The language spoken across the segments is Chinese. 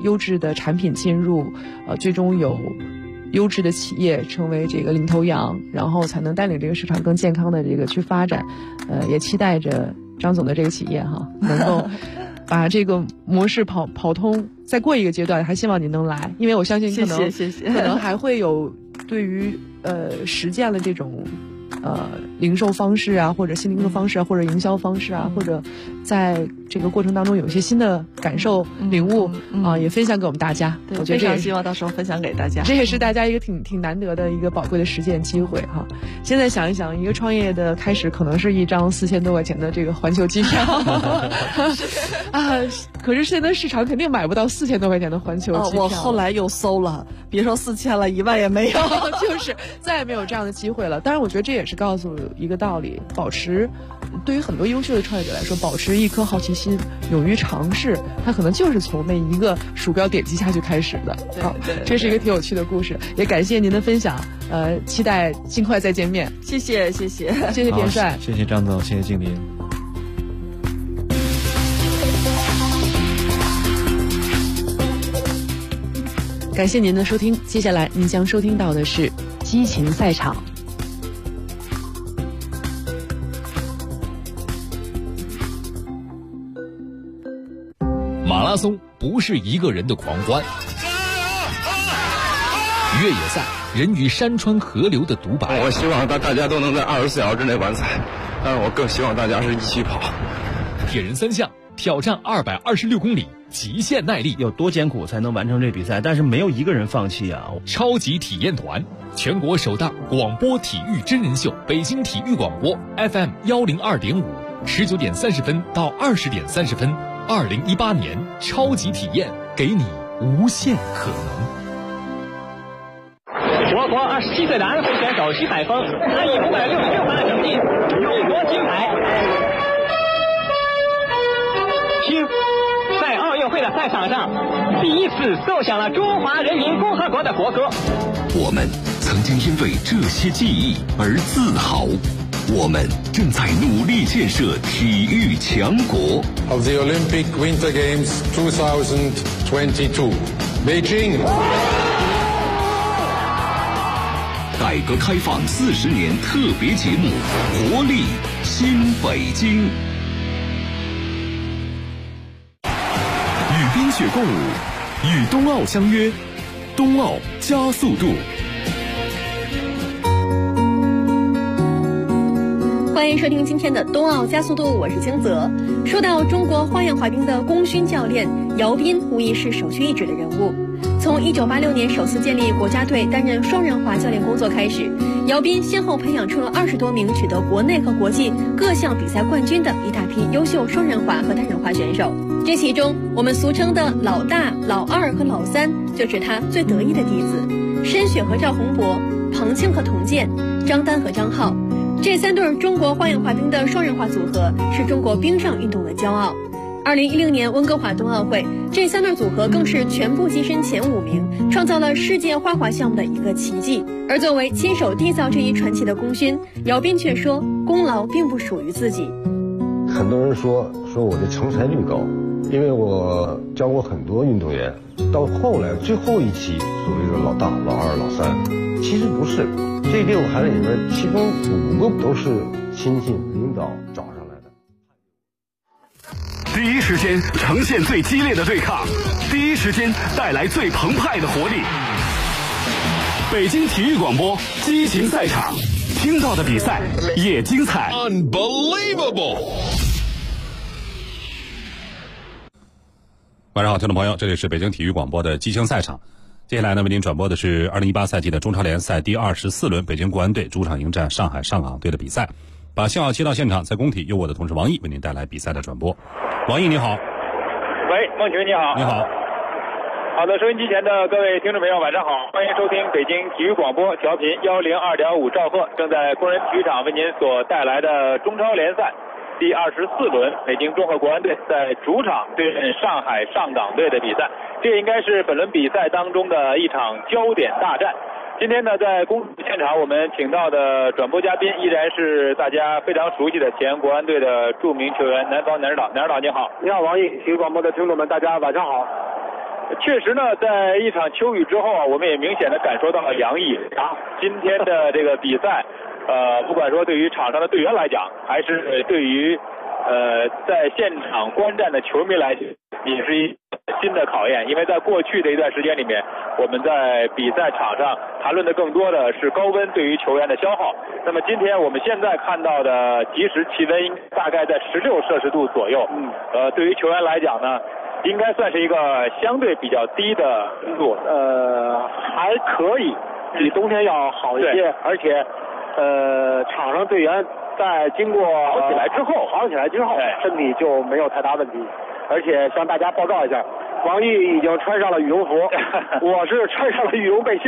优质的产品进入，最终有优质的企业成为这个领头羊，然后才能带领这个市场更健康的这个去发展。也期待着张总的这个企业哈，能够把这个模式跑通。再过一个阶段，还希望你能来，因为我相信可能谢谢可能还会有对于实践了这种零售方式啊，或者新零售方式啊，或者营销方式啊，或者在这个过程当中有一些新的感受、领悟啊，也分享给我们大家。 对， 我觉得非常希望到时候分享给大家。 这也是大家一个挺难得的一个宝贵的实践机会哈。现在想一想，一个创业的开始可能是一张4000多块钱的这个环球机票啊，可是现在市场肯定买不到4000多块钱的环球机票。 我后来又搜了，别说4000了，1万也没有， 就是再也没有这样的机会了。当然，我觉得这也是告诉一个道理，对于很多优秀的创业者来说，保持一颗好奇心，勇于尝试，他可能就是从那一个鼠标点击下去开始的。 对， 这是一个挺有趣的故事，也感谢您的分享，期待尽快再见面。 谢谢田帅， 谢谢张总，谢谢静林。 感谢您的收听，接下来您将收听到的是激情赛场。 马拉松不是一个人的狂欢，越野赛人与山川河流的独白。 我希望大家都能在24小时之内完赛，但是我更希望大家是一起跑。 铁人3项挑战226公里，极限耐力， 有多艰苦才能完成这比赛？但是没有一个人放弃啊！ 超级体验团，全国首档广播体育真人秀，北京体育广播 FM 102.5，19点30分到20点30分。2018年超级体验，给你无限可能。 我国27岁的安徽选手徐海峰，他以566分的成绩勇夺金牌。听，在奥运会的赛场上，第一次奏响了中华人民共和国的国歌。 我们曾经因为这些记忆而自豪。我们正在努力建设体育强国。 Of the Olympic Winter Games 2022, Beijing. 改革开放40年特别节目，活力新北京。与冰雪共舞，与冬奥相约，冬奥加速度。 欢迎收听今天的冬奥加速度，我是金泽。说到中国花样滑冰的功勋教练姚斌，无疑是首屈一指的人物。从1986年首次建立国家队担任双人滑教练工作开始，姚斌先后培养出了20多名取得国内和国际各项比赛冠军的一大批优秀双人滑和单人滑选手。这其中，我们俗称的老大、老二和老三，就是他最得意的弟子：申雪和赵宏博、彭庆和童健、张丹和张浩。这3对中国花样滑冰的双人滑组合是中国冰上运动的骄傲。2010年温哥华冬奥会，这3对组合更是全部跻身前5名，创造了世界花滑项目的一个奇迹。而作为亲手缔造这一传奇的功勋，姚斌却说，功劳并不属于自己。 很多人说我的成才率高，因为我教过很多运动员，到后来最后一期所谓的老大、老二、老三，其实不是。这6个孩子里面，其中5个都是亲戚领导找上来的。 第一时间呈现最激烈的对抗，第一时间带来最澎湃的活力。北京体育广播激情赛场，听到的比赛也精彩。 Unbelievable！ 晚上好，听众朋友，这里是北京体育广播的激情赛场。接下来呢，为您转播的是2018赛季的中超联赛第24轮，北京国安队主场迎战上海上港队的比赛。把信号接到现场，在工体有我的同事王毅为您带来比赛的转播。王毅你好。 喂，孟群你好。 你好。 好的，收音机前的各位听众朋友晚上好，欢迎收听北京体育广播调频102.5兆赫，正在工人体育场为您所带来的中超联赛第24轮，北京综合国安队在主场对阵上海上港队的比赛，这应该是本轮比赛当中的一场焦点大战。今天呢，在工体现场我们请到的转播嘉宾依然是大家非常熟悉的前国安队的著名球员南方南指导。南指导你好。 你好，王毅，体育广播的听众们大家晚上好。 确实呢，在一场秋雨之后啊，我们也明显的感受到了凉意啊。今天的这个比赛，不管说对于场上的队员来讲，还是对于在现场观战的球迷来讲，也是一新的考验。因为在过去的一段时间里面，我们在比赛场上谈论的更多的是高温对于球员的消耗。那么今天我们现在看到的即时气温大概在16摄氏度左右。对于球员来讲呢，应该算是一个相对比较低的温度。 还可以，比冬天要好一些，而且场上队员在经过好起来之后， 身体就没有太大问题。而且向大家报告一下，王毅已经穿上了羽绒服，我是穿上了羽绒背心。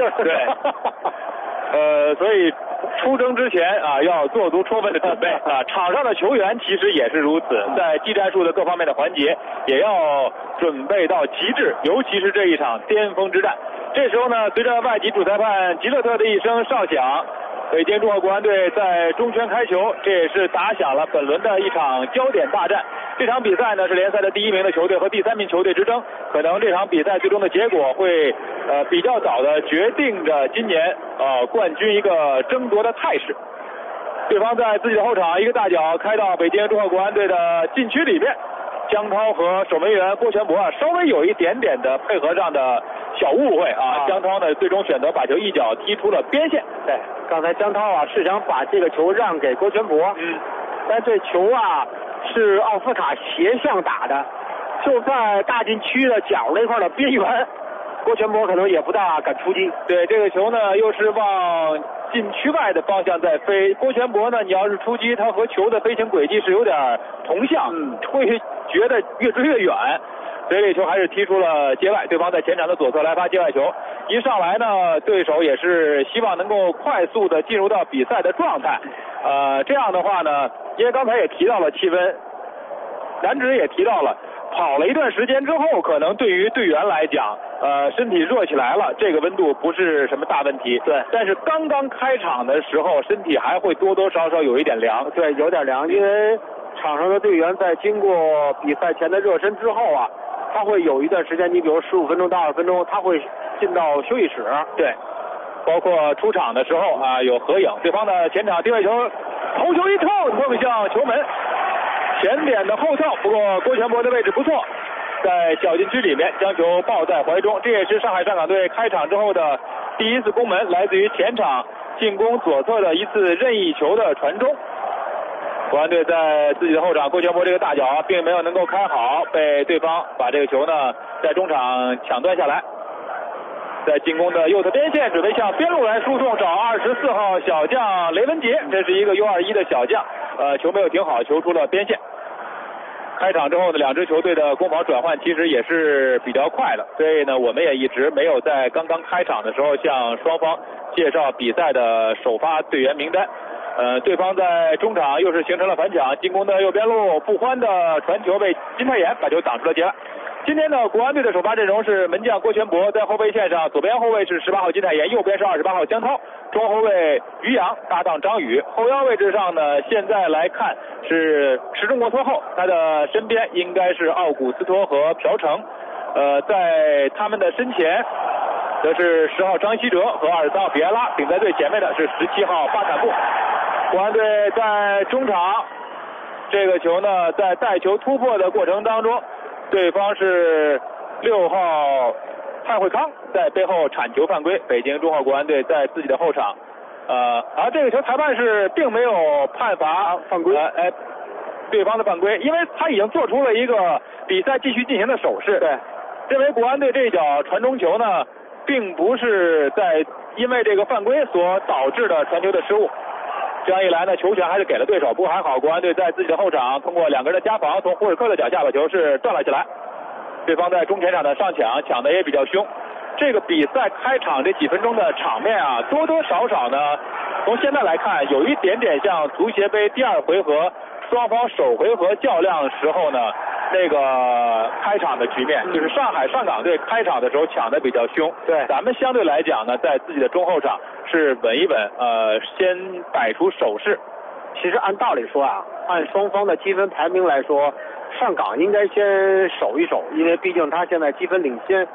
对，所以出征之前啊，要做足充分的准备啊。场上的球员其实也是如此，在技战术的各方面的环节也要准备到极致，尤其是这一场巅峰之战。这时候呢，随着外籍主裁判吉勒特的一声哨响，北京中赫国安队在中圈开球，这也是打响了本轮的一场焦点大战。这场比赛呢是联赛的第1名的球队和第3名球队之争，可能这场比赛最终的结果会比较早的决定着今年冠军一个争夺的态势。对方在自己的后场一个大脚开到北京中赫国安队的禁区里面，江涛和守门员郭全博稍微有一点点的配合上的小误会啊，江涛呢最终选择把球一脚踢出了边线。 对，刚才江涛是想把这个球让给郭全博，但这球是奥斯卡斜向打的，就在大禁区的角那块的边缘，郭全博可能也不大敢出击。 对，这个球呢又是往禁区外的方向在飞，郭全博呢你要是出击，他和球的飞行轨迹是有点同向，会觉得越追越远，所以这球还是踢出了界外。对方在前场的左侧来发界外球，一上来呢，对手也是希望能够快速的进入到比赛的状态。这样的话呢，因为刚才也提到了气温，男子也提到了，跑了一段时间之后，可能对于队员来讲，身体热起来了，这个温度不是什么大问题。 对。 但是刚刚开场的时候，身体还会多多少少有一点凉。 对，有点凉，因为场上的队员在经过比赛前的热身之后啊，他会有一段时间，你比如15分钟到20分钟，他会进到休息室。 对。包括出场的时候啊，有合影。对方的前场定位球，头球一套碰向球门，前点的后套。不过郭全博的位置不错，在小禁区里面将球抱在怀中。这也是上海上港队开场之后的第一次攻门，来自于前场进攻左侧的一次任意球的传中。国安队在自己的后场，郭全博这个大脚并没有能够开好，被对方把这个球呢在中场抢断下来。在进攻的右侧边线，准备向边路来输送，找24号小将雷文杰，这是一个 U21 的小将，球没有停好，球出了边线。开场之后呢，两支球队的攻防转换其实也是比较快的，所以呢，我们也一直没有在刚刚开场的时候向双方介绍比赛的首发队员名单。对方在中场又是形成了反抢，进攻的右边路，傅欢的传球被金泰妍把球挡出了界外。今天呢，国安队的首发阵容是门将郭全博，在后卫线上，左边后卫是18号金泰妍，右边是28号江涛，中后卫于洋搭档张宇，后腰位置上呢，现在来看是池中国托后，他的身边应该是奥古斯托和朴成，在他们的身前则是10号张稀哲和23号比埃拉，顶在最前面的是17号巴坎布。国安队在中场，这个球呢，在带球突破的过程当中，对方是6号蔡慧康在背后铲球犯规，北京中赫国安队在自己的后场，而这个球裁判是并没有判罚犯规，对方的犯规，因为他已经做出了一个比赛继续进行的手势，对，认为国安队这一脚传中球呢，并不是在因为这个犯规所导致的传球的失误。这样一来呢，球权还是给了对手，不过还好国安队在自己的后场通过2个人的夹防，从胡尔克的脚下把球是断了起来。对方在中前场的上抢，抢的也比较凶。这个比赛开场这几分钟的场面啊，多多少少呢，从现在来看，有一点点像足协杯第2回合双方首回合较量时候呢，那个开场的局面，就是上海上港队开场的时候抢的比较凶。对，咱们相对来讲呢，在自己的中后场是稳一稳，先摆出手势。 其实按道理说啊，按双方的积分排名来说，上港应该先守一守，因为毕竟他现在积分领先，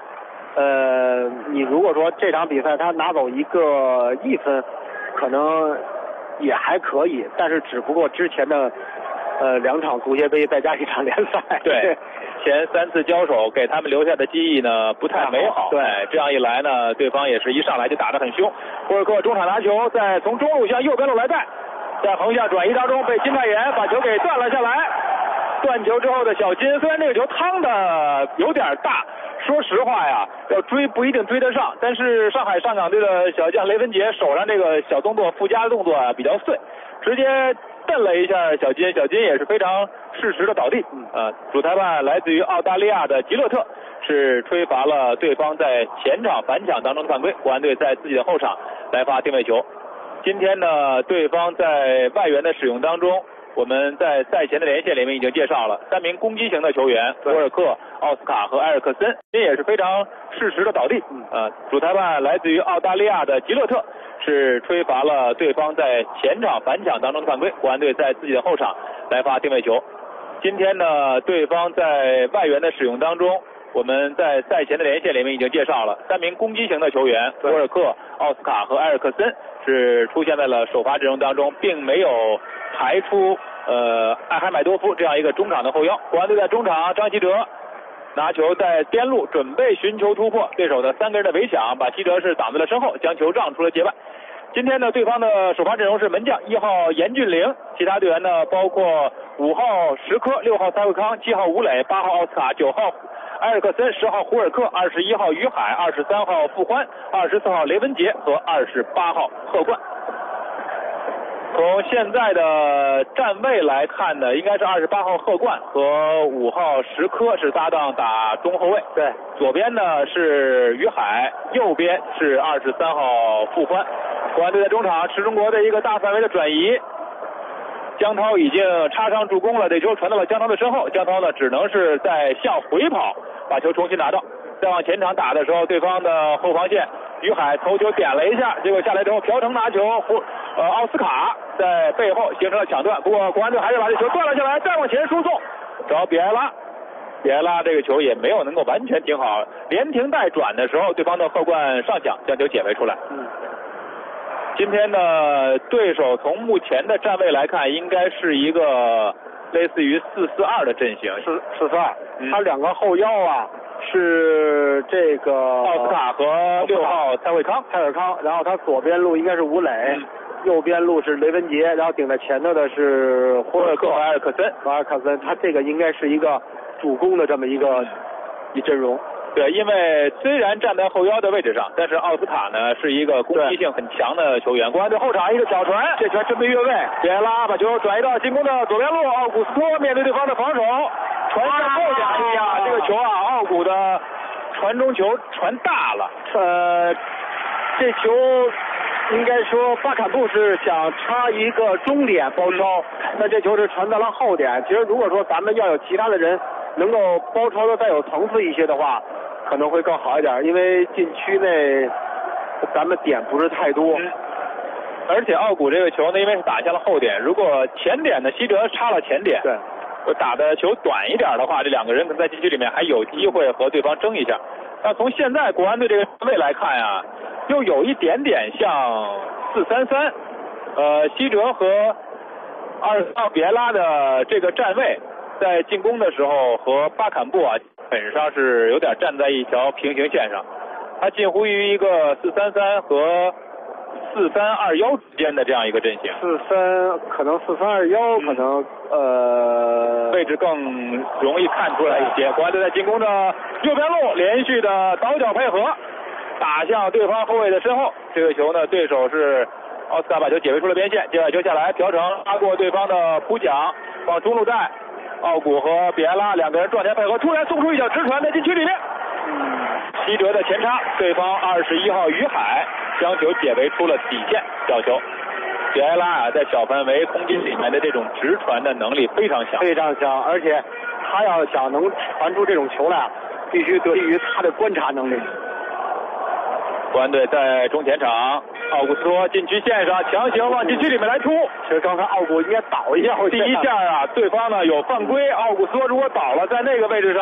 你如果说这场比赛他拿走1个1分，可能也还可以，但是只不过之前的2场足协杯再加1场联赛， 对，前3次交手给他们留下的记忆呢不太美好。对，这样一来呢，对方也是一上来就打得很凶。胡尔克中场拿球，再从中路向右边路来带，在横向转移当中被金泰妍把球给断了下来。断球之后的小金，虽然这个球趟的有点大，说实话呀，要追不一定追得上，但是上海上港队的小将雷文杰手上这个小动作附加的动作比较碎，直接蹬了一下小金，小金也是非常适时的倒地。主裁判来自于澳大利亚的吉勒特是吹罚了对方在前场反抢当中的犯规，国安队在自己的后场来发定位球。今天呢，对方在外援的使用当中，我们在赛前的连线里面已经介绍了3名攻击型的球员，博尔克、奥斯卡和埃尔克森，这也是非常适时的倒地。主裁判来自于澳大利亚的吉勒特是吹罚了对方在前场反抢当中的犯规，国安队在自己的后场来发定位球。今天呢，对方在外援的使用当中，我们在赛前的连线里面已经介绍了3名攻击型的球员，博尔克、奥斯卡和埃尔克森是出现在了首发阵容当中，并没有排出艾海买多夫这样一个中场的后腰。国安队在中场，张稀哲拿球在边路准备寻求突破，对手的3个人的围抢把稀哲是挡在了身后，将球让出了界外。今天呢，对方的首发阵容是门将1号严俊凌，其他队员呢包括5号石科、6号蔡慧康、7号吴磊、8号奥斯卡、9号埃尔克森、10号胡尔克、21号于海、23号傅欢、24号雷文杰和28号贺冠。从现在的站位来看呢，应该是28号贺冠和5号石科是搭档打中后卫。对，左边呢是于海，右边是23号傅欢。国安队在中场，池中国的一个大范围的转移，江涛已经插上助攻了，这球传到了江涛的身后，江涛呢只能是在向回跑，把球重新拿到。再往前场打的时候，对方的后防线于海头球点了一下，结果下来之后朴成拿球，奥斯卡在背后形成了抢断，不过国安队还是把这球断了下来，再往前输送找比埃拉，比埃拉这个球也没有能够完全停好，连停带转的时候，对方的贺冠上抢将球解围出来。今天的对手从目前的站位来看，应该是一个类似于4-4-2的阵型，4-4-2。他2个后腰啊是这个奥斯卡和6号蔡慧康，然后他左边路应该是吴磊，右边路是雷文杰，然后顶在前头的是胡尔克和埃尔克森，他这个应该是一个主攻的这么一阵容。对，因为虽然站在后腰的位置上，但是奥斯卡呢是一个攻击性很强的球员。国安队后场一个小传，这传针对越位，比埃拉把球转移到进攻的左边路，奥古斯托面对对方的防守，传向后点。哎呀，这个球啊，奥古的传中球传大了。这球应该说巴坎布是想插一个中点包抄，那这球是传到了后点。其实如果说咱们要有其他的人能够包抄的再有层次一些的话，可能会更好一点，因为禁区内咱们点不是太多。而且奥古这个球呢，因为是打向了后点，如果前点的希哲插了前点，对，打的球短一点的话，这2个人可能在禁区里面还有机会和对方争一下。那从现在国安队这个位来看啊，又有一点点像4-3-3，希哲和23号比埃拉的这个站位，在进攻的时候和巴坎布啊，基本上是有点站在一条平行线上，他近乎于一个4-3-3和4-3-2-1之间的这样一个阵型。可能4-3-2-1，可能位置更容易看出来一些。国安队在进攻的右边路连续的倒脚配合，打向对方后卫的身后。这个球呢，对手是奥斯卡把球解围出了边线，接球下来，朴成拉过对方的扑抢，往中路带。奥古和比埃拉2个人撞前配合，突然送出一脚直传在禁区里面。希哲的前插，对方21号于海将球解围出了底线，角球。比埃拉啊，在小范围空间里面的这种直传的能力非常强，而且他要想能传出这种球来，必须得益于他的观察能力。国安队在中前场，奥古斯托禁区线上强行往禁区里面来突。其实刚才奥古应该倒一下，第一下啊，对方呢有犯规，奥古斯托如果倒了，在那个位置上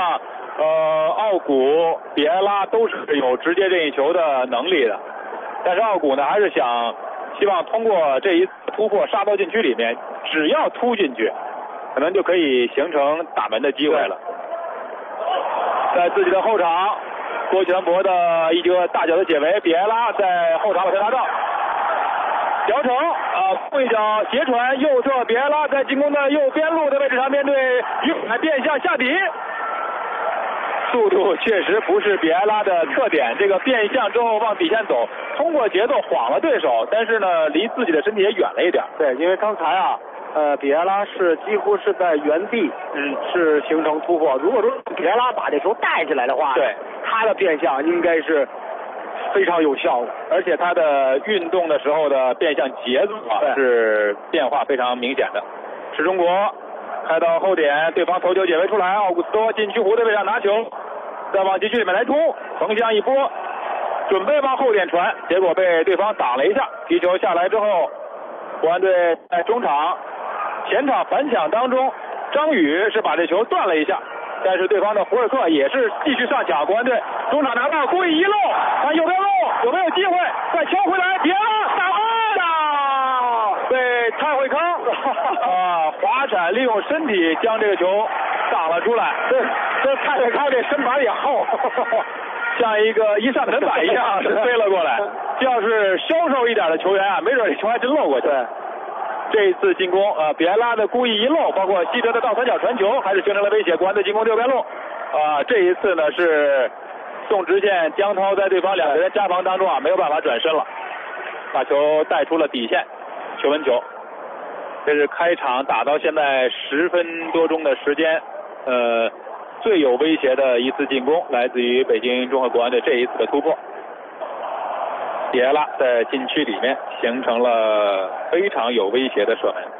奥古、比埃拉都是有直接任意球的能力的，但是奥古呢还是希望通过这一次突破杀到禁区里面，只要突进去，可能就可以形成打门的机会了。在自己的后场，郭全博的一个大脚的解围，比埃拉在后场把球拿到，姚成后一脚斜传右侧，比埃拉在进攻的右边路的位置上面对于海变向下底，速度确实不是比埃拉的特点，这个变向之后往底线走，通过节奏晃了对手，但是呢离自己的身体也远了一点。 对，因为刚才比埃拉是几乎是在原地，是形成突破。如果说比埃拉把这球带起来的话， 对， 他的变向应该是非常有效的， 而且他的运动的时候的变向节奏是变化非常明显的。是中国开到后点，对方头球解围出来，奥古斯托禁区弧的位置上拿球，再往禁区里面来冲，横向一拨，准备往后点传，结果被对方挡了一下。踢球下来之后，国安队在中场前场反抢当中，张宇是把这球断了一下，但是对方的胡尔克也是继续上抢，国安队中场拿到，故意一漏，看右边路有没有机会，再敲回来，别了，打门，被蔡慧康滑铲利用身体将这个球挡了出来。这蔡慧康这身板也厚，像一个一扇门板一样是飞了过来。要是消瘦一点的球员没准这球还真漏过去。这一次进攻比埃拉的故意一漏，包括西哲的倒三角传球，还是形成了威胁。国安队进攻右边路这一次呢是宋直宪、江涛在对方两个人夹防当中没有办法转身了，把球带出了底线，球门球。这是开场打到现在10分多钟的时间最有威胁的一次进攻，来自于北京中赫国安队这一次的突破。比埃拉在禁区里面形成了非常有威胁的射门。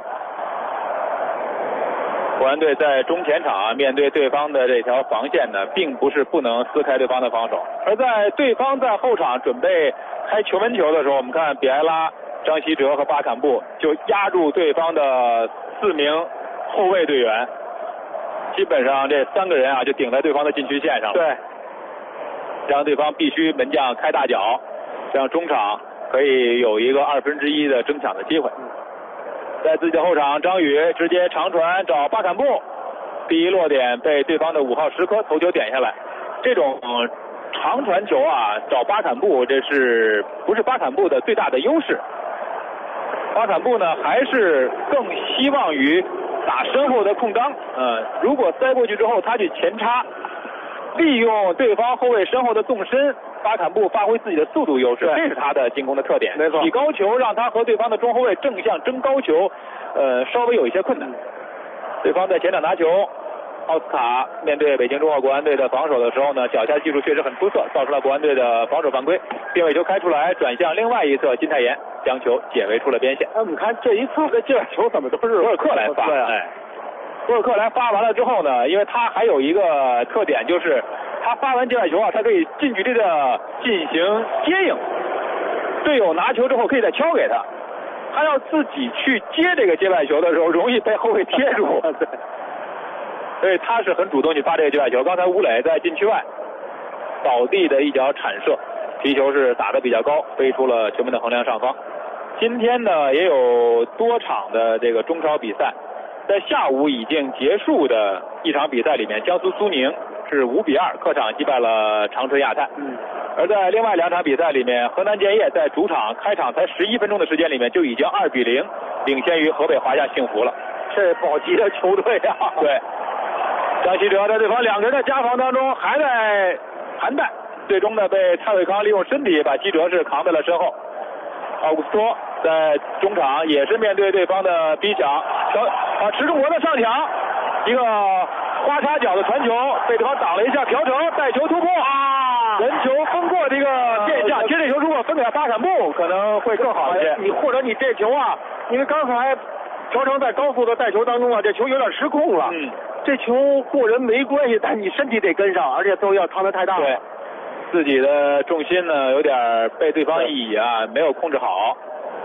国安队在中前场面对对方的这条防线呢，并不是不能撕开对方的防守，而在对方在后场准备开球门球的时候，我们看比埃拉、张稀哲和巴坎布就压住对方的4名后卫队员，基本上这3个人就顶在对方的禁区线上了。对，让对方必须门将开大脚，让中场可以有一个1/2的争抢的机会。在自己的后场，张宇直接长传找巴坎布，第一落点被对方的5号石科头球点下来。这种长传球找巴坎布，这是不是巴坎布的最大的优势？巴坎布呢还是更希望于打身后的空当，如果塞过去之后他去前插，利用对方后卫身后的纵深，巴坎布发挥自己的速度优势，这是他的进攻的特点。没错，起高球让他和对方的中后卫正向争高球，稍微有一些困难。对方在前场拿球，奥斯卡面对北京中赫国安队的防守的时候呢，脚下技术确实很出色，造成了国安队的防守犯规。定位球开出来，转向另外一侧，金泰妍将球解围出了边线。我们看这一次的界外球怎么都是胡尔克来发？胡尔克来发完了之后呢，因为他还有一个特点，就是他发完界外球他可以近距离的进行接应，队友拿球之后可以再敲给他，他要自己去接这个界外球的时候，容易被后卫贴住。对，所以他是很主动去发这个界外球。刚才吴磊在禁区外倒地的一脚铲射，皮球是打得比较高，飞出了球门的横梁上方。今天呢也有多场的这个中超比赛，在下午已经结束的一场比赛里面，江苏苏宁是5-2客场击败了长春亚泰。而在另外2场比赛里面，河南建业在主场开场才11分钟的时间里面就已经2-0领先于河北华夏幸福了。这保级的球队对，张稀哲在对方2个人的夹防当中还在盘带，最终呢被蔡伟康利用身体把稀哲是扛在了身后。奥古斯托在中场也是面对对方的逼抢，池中国的上抢，一个花插脚的传球被对方挡了一下，朴成带球突破人球分过的一个变向，接这球如果分给巴坎布可能会更好一些。你或者你这球因为刚才朴成在高速的带球当中这球有点失控了，这球过人没关系，但你身体得跟上，而且都要扛得太大了。对，自己的重心呢有点被对方一倚没有控制好。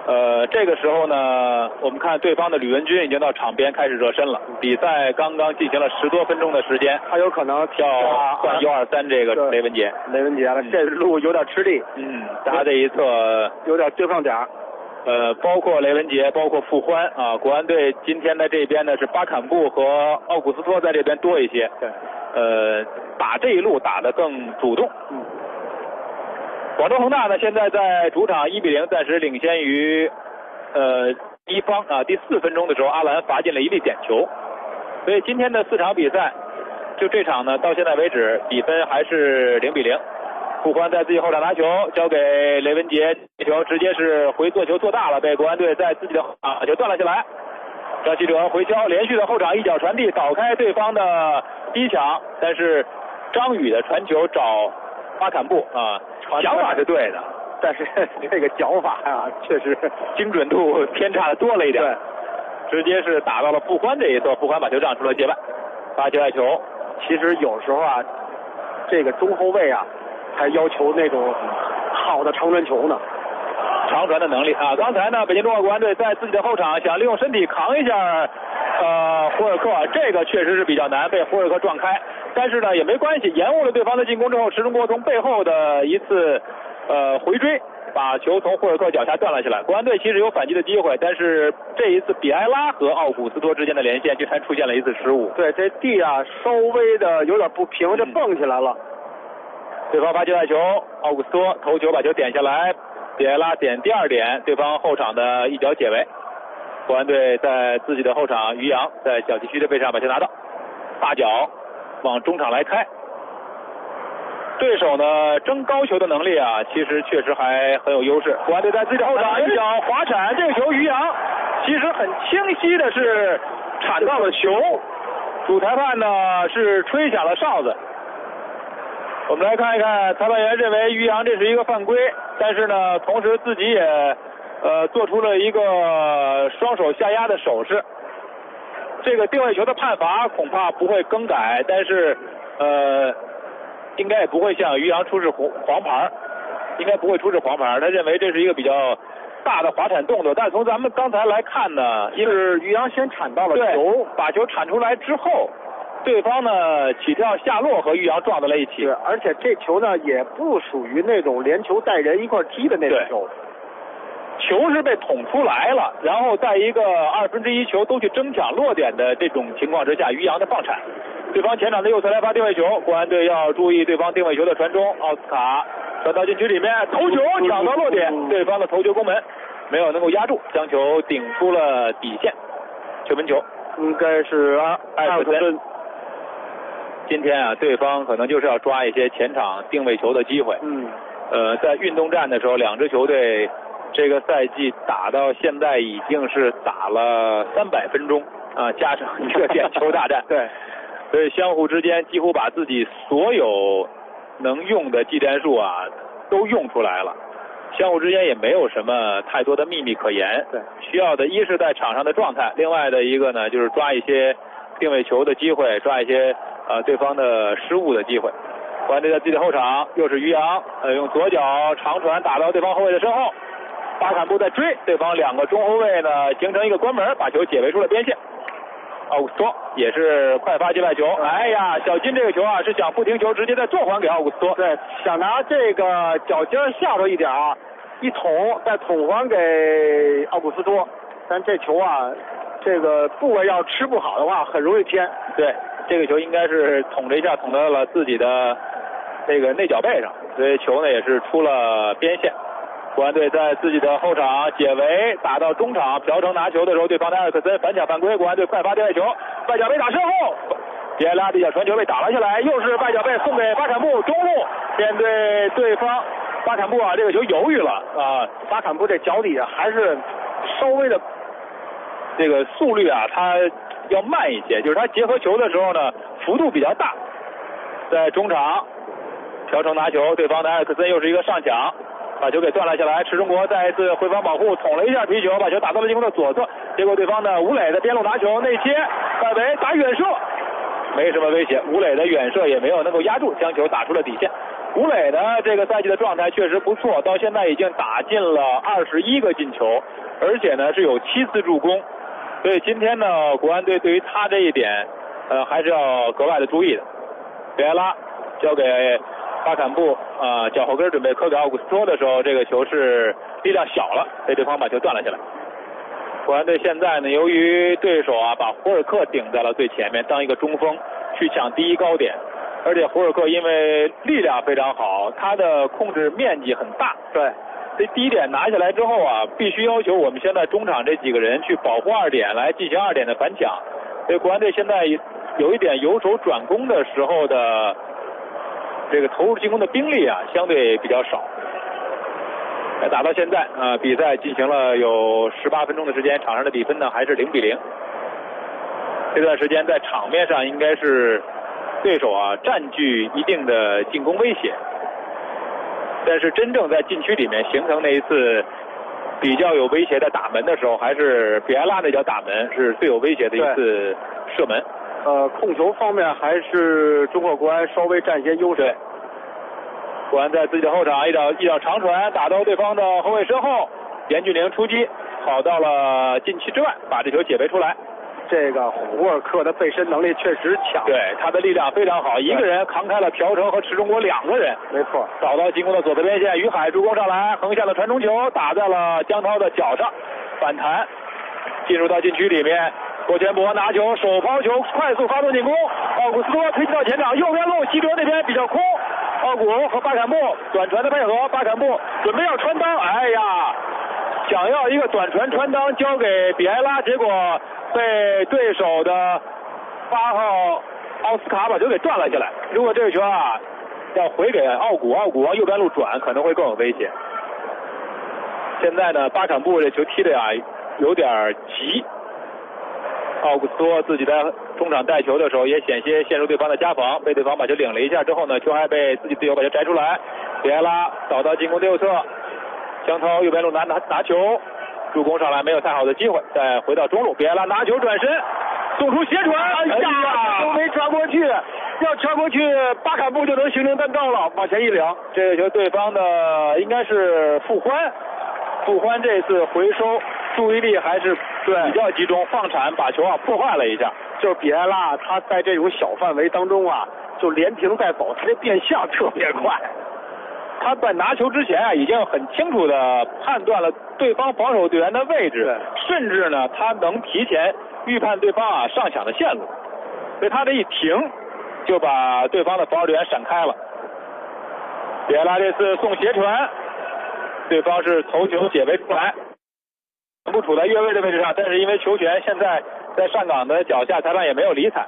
这个时候呢，我们看对方的吕文君已经到场边开始热身了。比赛刚刚进行了10多分钟的时间， 他有可能要换123这个雷文杰了，这路有点吃力。 他这一侧有点对放点。 包括雷文杰，包括傅欢啊，国安队今天在这边呢是巴坎布和奥古斯托在这边多一些。对。打这一路打得更主动。广州恒大呢，现在在主场1-0暂时领先于一方啊。第4分钟的时候，阿兰罚进了一粒点球，所以今天的4场比赛，就这场呢，到现在为止比分还是0-0。傅欢在自己后场拿球，交给雷文杰，球直接是回做球做大了，被国安队在自己的把球断了下来。张稀哲回敲，连续的后场一脚传递，倒开对方的逼抢，但是张宇的传球找巴坎布啊，想法是对的，但是这个脚法啊，确实精准度偏差的多了一点。对，直接是打到了傅欢这一侧，傅欢把球让出了界外，发界外球。 其实有时候啊，这个中后卫啊，还要求那种好的长传球呢。 长传的能力啊！刚才呢，北京中国国安队在自己的后场想利用身体扛一下胡尔克，这个确实是比较难，被胡尔克撞开。但是呢，也没关系，延误了对方的进攻之后，池中国从背后的一次回追，把球从胡尔克脚下断了下来。国安队其实有反击的机会，但是这一次比埃拉和奥古斯托之间的连线居然出现了一次失误。 对，这地啊稍微的有点不平，就蹦起来了。 对方发界外球，奥古斯托头球把球点下来。比埃拉点第2点，对方后场的一脚解围。国安队在自己的后场，于洋在小禁区的背上把球拿到，大脚往中场来开。对手呢争高球的能力啊，其实确实还很有优势。国安队在自己的后场一脚滑铲，这个球于洋其实很清晰的是铲到了球，主裁判呢是吹响了哨子。我们来看一看，裁判员认为于洋这是一个犯规，但是呢，同时自己也做出了一个双手下压的手势。这个定位球的判罚恐怕不会更改，但是应该也不会向于洋出示黄牌，应该不会出示黄牌。他认为这是一个比较大的滑铲动作，但是从咱们刚才来看呢，因为于洋先铲到了球，把球铲出来之后。对方呢起跳下落和于洋撞在了一起， 对，而且这球呢也不属于那种连球带人一块踢的那种球， 球是被捅出来了，然后在一个1/2球都去争抢落点的这种情况之下，于洋的放铲，对方前场的右侧来发定位球，国安队要注意对方定位球的传中，奥斯卡传到禁区里面，头球抢到落点，对方的头球攻门没有能够压住，将球顶出了底线，球门球应该是埃尔克森。 今天啊，对方可能就是要抓一些前场定位球的机会。在运动战的时候，两支球队这个赛季打到现在已经是打了300分钟啊，加上一个点球大战。 对， 所以相互之间几乎把自己所有能用的技战术啊都用出来了，相互之间也没有什么太多的秘密可言。 对， 需要的一是在场上的状态，另外的一个呢就是抓一些定位球的机会，抓一些对方的失误的机会。国安队在自己的后场，又是于洋，用左脚长传打到对方后卫的身后，巴坎布在追，对方2个中后卫呢形成一个关门，把球解围出了边线。奥古斯托也是快发界外球，哎呀，小金这个球啊是想不停球，直接再做还给奥古斯托， 对，想拿这个脚尖下头一点啊，一捅再捅还给奥古斯托，但这球啊，这个部位要吃不好的话，很容易偏。 对，这个球应该是捅了一下，捅到了自己的这个内脚背上，所以球呢也是出了边线。国安队在自己的后场解围，打到中场，朴成拿球的时候，对方的埃尔克森反抢犯规，国安队快发界外球，外脚背打身后，比埃拉的脚传球被打了下来，又是外脚背送给巴坎布，中路面对对方，巴坎布啊这个球犹豫了啊， 巴坎布这脚底下还是稍微的这个速率啊，他要慢一些，就是他结合球的时候呢，幅度比较大。在中场，朴成拿球，对方的埃尔克森又是一个上抢，把球给断了下来。池中国再一次回防保护，捅了一下皮球，把球打到了进攻的左侧。结果对方的吴磊的边路拿球内切，外围打远射，没什么威胁。吴磊的远射也没有能够压住，将球打出了底线。 吴磊呢，这个赛季的状态确实不错，到现在已经打进了21个进球，而且呢是有7次助攻，所以今天呢，国安队对于他这一点，还是要格外的注意的。比埃拉交给巴坎布，脚后跟准备磕给奥古斯托的时候，这个球是力量小了，被对方把球断了下来。国安队现在呢，由于对手把胡尔克顶在了最前面，当一个中锋去抢第一高点。而且胡尔克因为力量非常好，他的控制面积很大。对，这第一点拿下来之后必须要求我们现在中场这几个人去保护2点，来进行2点的反抢。所以国安队现在有一点由守转攻的时候的这个投入进攻的兵力相对比较少。打到现在比赛进行了有18分钟的时间，场上的比分呢还是0-0。这段时间在场面上应该是对手占据一定的进攻威胁，但是真正在禁区里面形成那一次比较有威胁的打门的时候，还是比埃拉那脚打门是最有威胁的一次射门。 控球方面还是中国国安稍微占些优势。 国安在自己的后场一脚长传打到对方的后卫身后，严俊凌出击跑到了禁区之外，把这球解围出来。 这个胡尔克的背身能力确实强， 对，他的力量非常好，一个人扛开了朴成和池中国2个人。 没错， 找到进攻的左侧边线，于海助攻上来，横向的传中球打在了江涛的脚上，反弹进入到禁区里面。郭全博拿球手抛球快速发动进攻，奥古斯托推进到前场右边路，西哲那边比较空，奥古和巴坎布短传的配合，巴坎布准备要穿裆，想要一个短传穿裆交给比埃拉，结果被对手的8号奥斯卡把球给断了下来。如果这个球要回给奥古往右边路转，可能会更有威胁。现在呢，巴坎布这球踢的有点急，奥古斯托自己在中场带球的时候也险些陷入对方的夹防，被对方把球领了一下之后呢，球还被自己队友把球摘出来。比埃拉倒到进攻的右侧，江涛右边路拿球，助攻上来没有太好的机会，再回到中路，比埃拉拿球转身送出斜传，都没传过去，要传过去巴坎布就能形成单刀了，往前一领。这个球对方的应该是傅欢这次回收注意力还是比较集中，放铲把球破坏了一下。 就是比埃拉他在这种小范围当中就连停带走，他这变向特别快。 他在拿球之前已经很清楚的判断了对方防守队员的位置，甚至呢他能提前预判对方上抢的线路，所以他这一停就把对方的防守队员闪开了。比埃拉这次送斜传，对方是头球解围出来，不处在越位的位置上，但是因为球权现在在上港的脚下，裁判也没有理睬。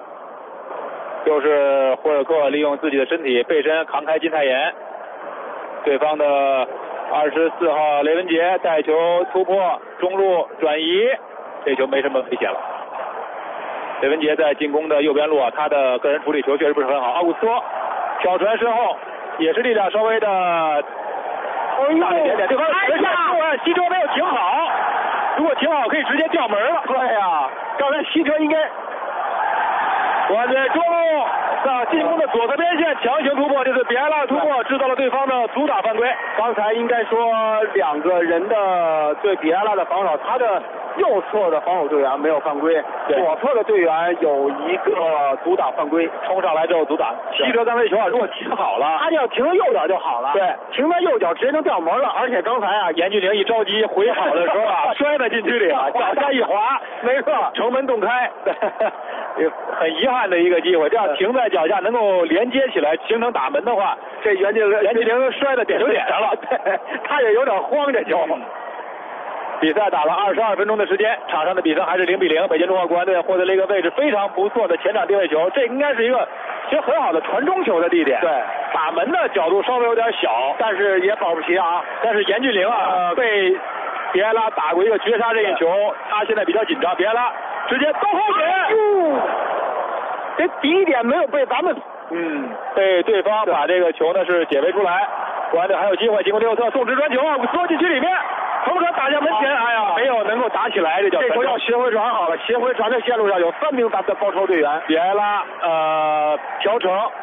就是霍尔克利用自己的身体背身扛开金泰妍，对方的24号雷文杰带球突破中路转移，这球没什么危险了。雷文杰在进攻的右边路他的个人处理球确实不是很好。奥古斯托挑传身后也是力量稍微的大一点点，对方西哲没有停好，如果停好可以直接掉门了。 对刚才西哲应该国安队中路到进攻的左侧边线强行突破，这是比埃拉突破制造了对方的阻打犯规。 刚才应该说2个人的对比埃拉的防守，他的右侧的防守队员没有犯规，左侧的队员有一个阻挡犯规， 冲上来之后阻挡。西哲刚才球如果停好了， 他要停右脚就好了。 对， 停在右脚直接能掉门了。而且刚才严俊凌一着急回好的时候摔在禁区里脚下一滑， 没错， 城门洞开。很遗憾的一个机会，这样停在脚下能够连接起来形成打门的话，这严俊凌摔在点球点上了， 他也有点慌这球。 比赛打了22分钟的时间，场上的比分还是0-0。北京中华国安队获得了一个位置非常不错的前场定位球，这应该是一个其实很好的传中球的地点。 对， 打门的角度稍微有点小， 但是也保不齐但是严俊凌被比埃拉打过一个绝杀这一球，他现在比较紧张。比埃拉直接到后点， 这第一点没有被咱们被对方把这个球呢是解围出来。国安队还有机会进攻右侧送直传球，缩进去里面，横传打向门前，没有能够打起来，这球要斜回传好了，斜回传的线路上有3名咱的包抄队员， 比埃拉、朴成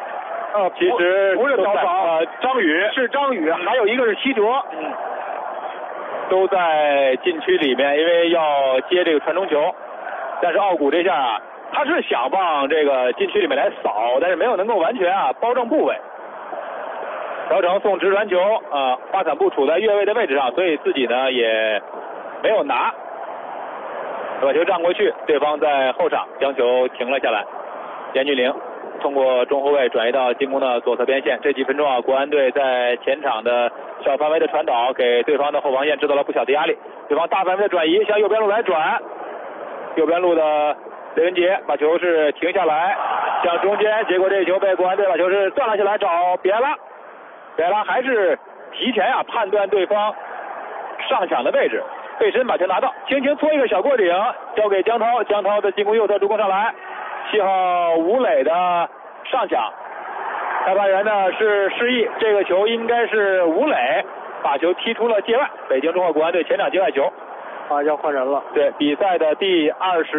其实不是高防， 张宇是张宇，还有一个是齐哲， 都在禁区里面，因为要接这个传中球。但是奥古这下啊，他是想往这个禁区里面来扫，但是没有能够完全包正部位。姚成送直传球巴坎布处在越位的位置上，所以自己呢也没有拿，把球让过去，对方在后场将球停了下来。严俊凌通过中后卫转移到进攻的左侧边线，这几分钟国安队在前场的小范围的传导，给对方的后防线制造了不小的压力。对方大范围的转移，向右边路来转，右边路的雷文杰把球是停下来，向中间，结果这球被国安队把球是断了下来，找别拉，别拉还是提前判断对方上抢的位置，背身把球拿到，轻轻搓一个小过顶，交给江涛，江涛的进攻右侧助攻上来，7号吴磊的上抢，裁判员呢是示意这个球应该是吴磊把球踢出了界外，北京中赫国安队前场界外球。 要换人了。 对，比赛的第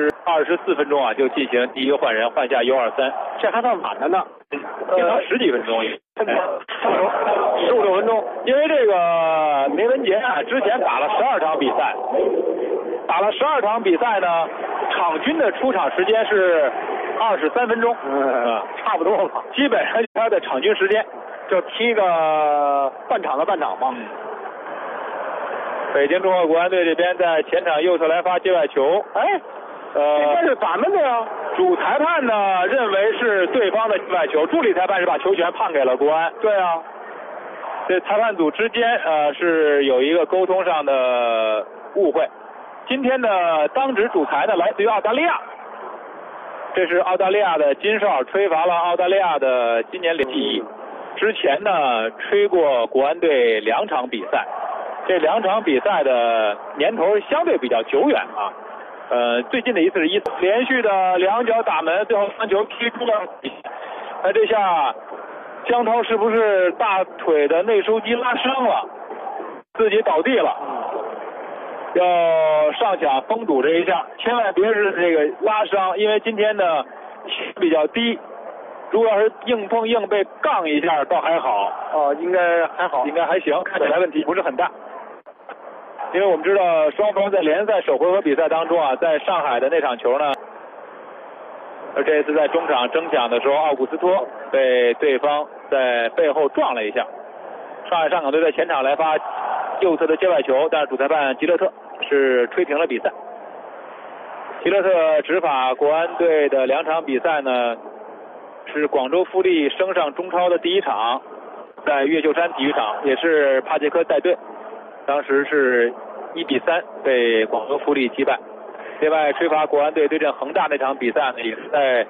24分钟就进行第一个换人，换下U23， 这还算晚的呢。 经常10几分钟 ，15、16分钟。 因为这个梅文杰之前打了12场比赛，打了12场比赛呢，场均的出场时间是23分钟， 差不多了， 基本上他的场均时间就踢个半场的半场嘛。 北京中赫国安队这边在前场右侧来发界外球， 应该是咱们的呀。 主裁判呢认为是对方的界外球，助理裁判是把球权判给了国安。 对啊， 这裁判组之间是有一个沟通上的误会。今天的当值主裁呢来自于澳大利亚，这是澳大利亚的金哨吹罚了澳大利亚的今年联赛，之前呢吹过国安队2场比赛。这2场比赛的年头相对比较久远最近的一次是连续的2脚打门，最后3球踢出了。这下江涛是不是大腿的内收肌拉伤了，自己倒地了？要上抢封堵这一下，千万别是这个拉伤，因为今天的比较低。如果要是硬碰硬被杠一下倒还好， 应该还好， 应该还行，看起来问题不是很大。因为我们知道双方在联赛首回合比赛当中在上海的那场球呢，而这一次在中场争抢的时候，奥古斯托被对方在背后撞了一下。上海上港队在前场来发右侧的界外球，但是主裁判吉勒特是吹停了比赛。吉勒特执法国安队的2场比赛呢，是广州富力升上中超的第1场，在越秀山体育场，也是帕杰克带队，当时是1比3被广州富力击败。另外吹罚国安队对阵恒大那场比赛呢，也是在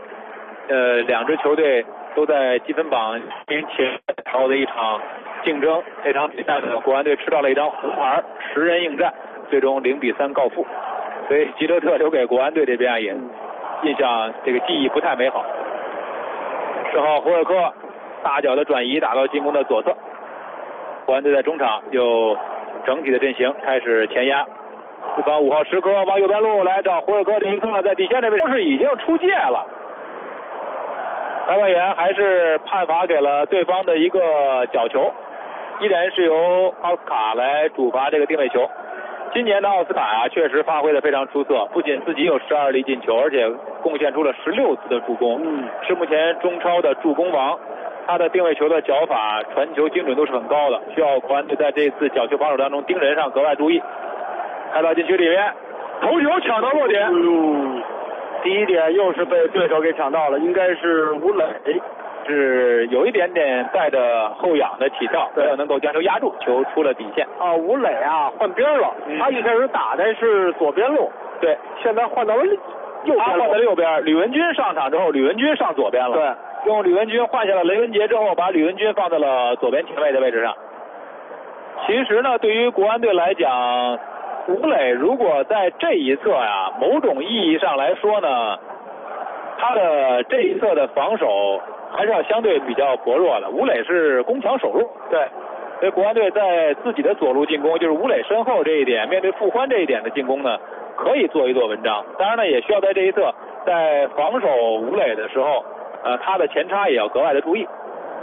2支球队都在积分榜前后的一场竞争。这场比赛呢，国安队吃到了一张红牌，10人应战，最终0比3告负。所以吉勒特留给国安队这边也印象这个记忆不太美好。10号胡尔克大脚的转移打到进攻的左侧，国安队在中场就整体的阵型开始前压。对方5号石科往右边路来找胡尔克，这一侧在底线这位是已经出界了。裁判员还是判罚给了对方的一个角球，依然是由奥斯卡来主罚这个定位球。今年的奥斯卡确实发挥的非常出色，不仅自己有12粒进球，而且贡献出了16次的助攻，是目前中超的助攻王。他的定位球的脚法、传球精准度是很高的，需要国安队在这次角球防守当中盯人上格外注意。开到禁区里面，头球抢到落点， 第一点又是被对手给抢到了，应该是吴磊， 是有一点点带着后仰的起跳，没有能够将球压住，球出了底线。 吴磊换边了，他一开始打的是左边路， 对， 现在换到了右边， 他换到了右边。吕文君上场之后，吕文君上左边了， 对， 用吕文君换下了雷文杰之后，把吕文君放在了左边前卫的位置上。其实呢，对于国安队来讲，吴磊如果在这一侧某种意义上来说呢，他的这一侧的防守还是要相对比较薄弱的。吴磊是攻强守弱， 对， 所以国安队在自己的左路进攻，就是吴磊身后这一点，面对傅欢这一点的进攻呢，可以做一做文章。当然呢，也需要在这一侧在防守吴磊的时候，他的前插也要格外的注意。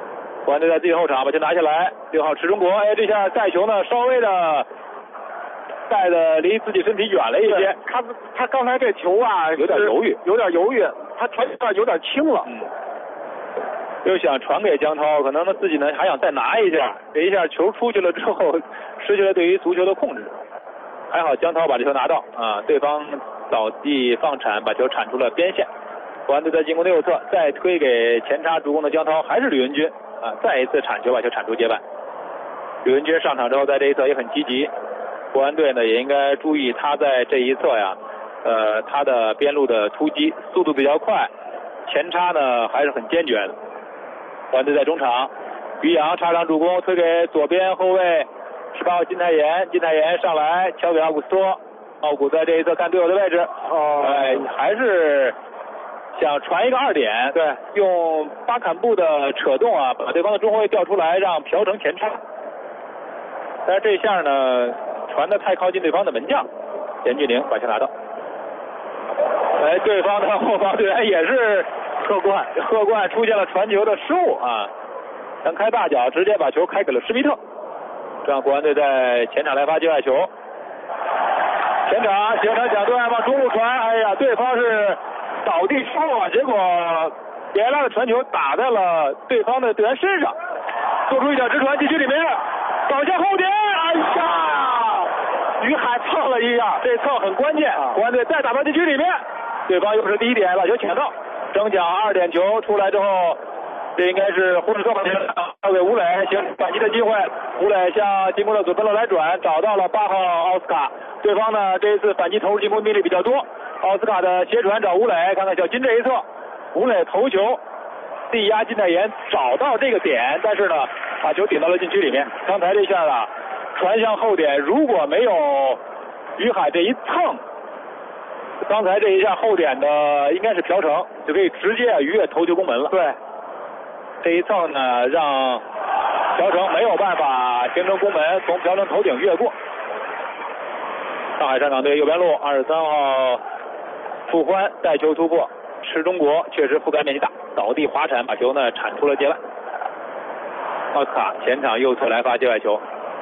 国安队在自己后场把球拿下来，6号池中国，哎，这下带球呢稍微的带的离自己身体远了一些。 他刚才这球啊有点犹豫， 他传有点轻了。 又想传给江涛，可能他自己呢还想再拿一下，这一下球出去了之后，失去了对于足球的控制。还好江涛把这球拿到啊，对方倒地放铲，把球铲出了边线。国安队在进攻的右侧，再推给前插助攻的江涛，还是吕文君啊，再一次铲球把球铲出界外。吕文君上场之后，在这一侧也很积极，国安队呢也应该注意他在这一侧呀，他的边路的突击速度比较快，前插呢还是很坚决的。国安队在中场，于洋插上助攻，推给左边后卫18号金泰妍，金泰妍上来敲给奥古斯托，奥古在这一侧看队友的位置，还是想传一个2点，对，用巴坎布的扯动啊，把对方的中后卫调出来，让朴成前插。但是这一下呢，传的太靠近对方的门将严俊凌，把球拿到。哎，对方的后防队员也是贺冠出现了传球的失误啊，想开大脚，直接把球开给了施密特，这样国安队在前场来发界外球。前场抢断往中路传，哎呀，对方是倒地之后啊，结果别拉的传球打在了对方的队员身上，做出一脚直传禁区里面，倒向后点，哎呀，于海蹭了一下，这蹭很关键，国安队再打到禁区里面，对方又是第1点，把球抢到，争抢2点球出来之后，这应该是胡志胜把球交给吴磊，行反击的机会，吴磊向进攻的左边路来转，找到了8号奥斯卡，对方呢这一次反击投入进攻命力比较多，奥斯卡的斜传找吴磊，看看小金这一侧，吴磊头球力压金泰妍找到这个点，但是呢把球顶到了禁区里面。刚才这下啊传向后点，如果没有于海这一蹭，刚才这一下后点的应该是朴成，就可以直接逾越头球攻门了。对，这一蹭呢让朴成没有办法形成攻门，从朴成头顶越过。上海上港队右边路23号傅欢带球突破，池中国确实覆盖面积大，倒地滑铲把球呢铲出了界外。奥斯卡前场右侧来发界外球。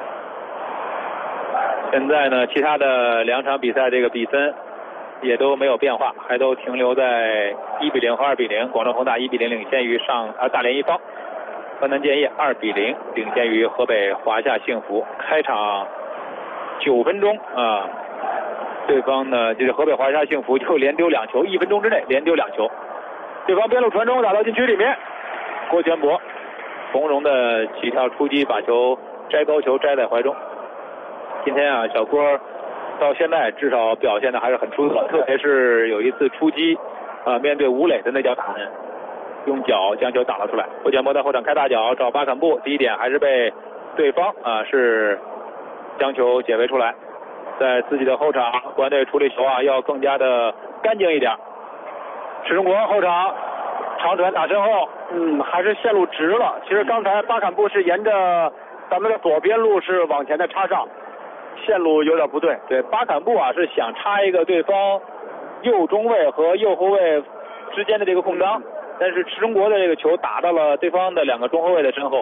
现在呢其他的2场比赛这个比分也都没有变化，还都停留在1比0和2比0，广州恒大1比0领先于大连一方，河南建业2比0领先于河北华夏幸福。开场9分钟啊，对方呢就是河北华夏幸福就连丢2球，1分钟之内连丢2球。对方边路传中打到禁区里面，郭全博从容的起跳出击，把球摘高球摘在怀中。今天啊，小郭到现在至少表现的还是很出色，特别是有一次出击面对吴磊的那脚打门，用脚将球打了出来。郭全博在后场开大脚找巴坎布，第1点还是被对方是将球解围出来。在自己的后场，国安队处理球啊要更加的干净一点。池中国后场长传打身后，还是线路直了。其实刚才巴坎布是沿着咱们的左边路是往前的插上，线路有点不对。对，巴坎布啊是想插一个对方右中卫和右后卫之间的这个空当，但是池中国的这个球打到了对方的2个中后卫的身后。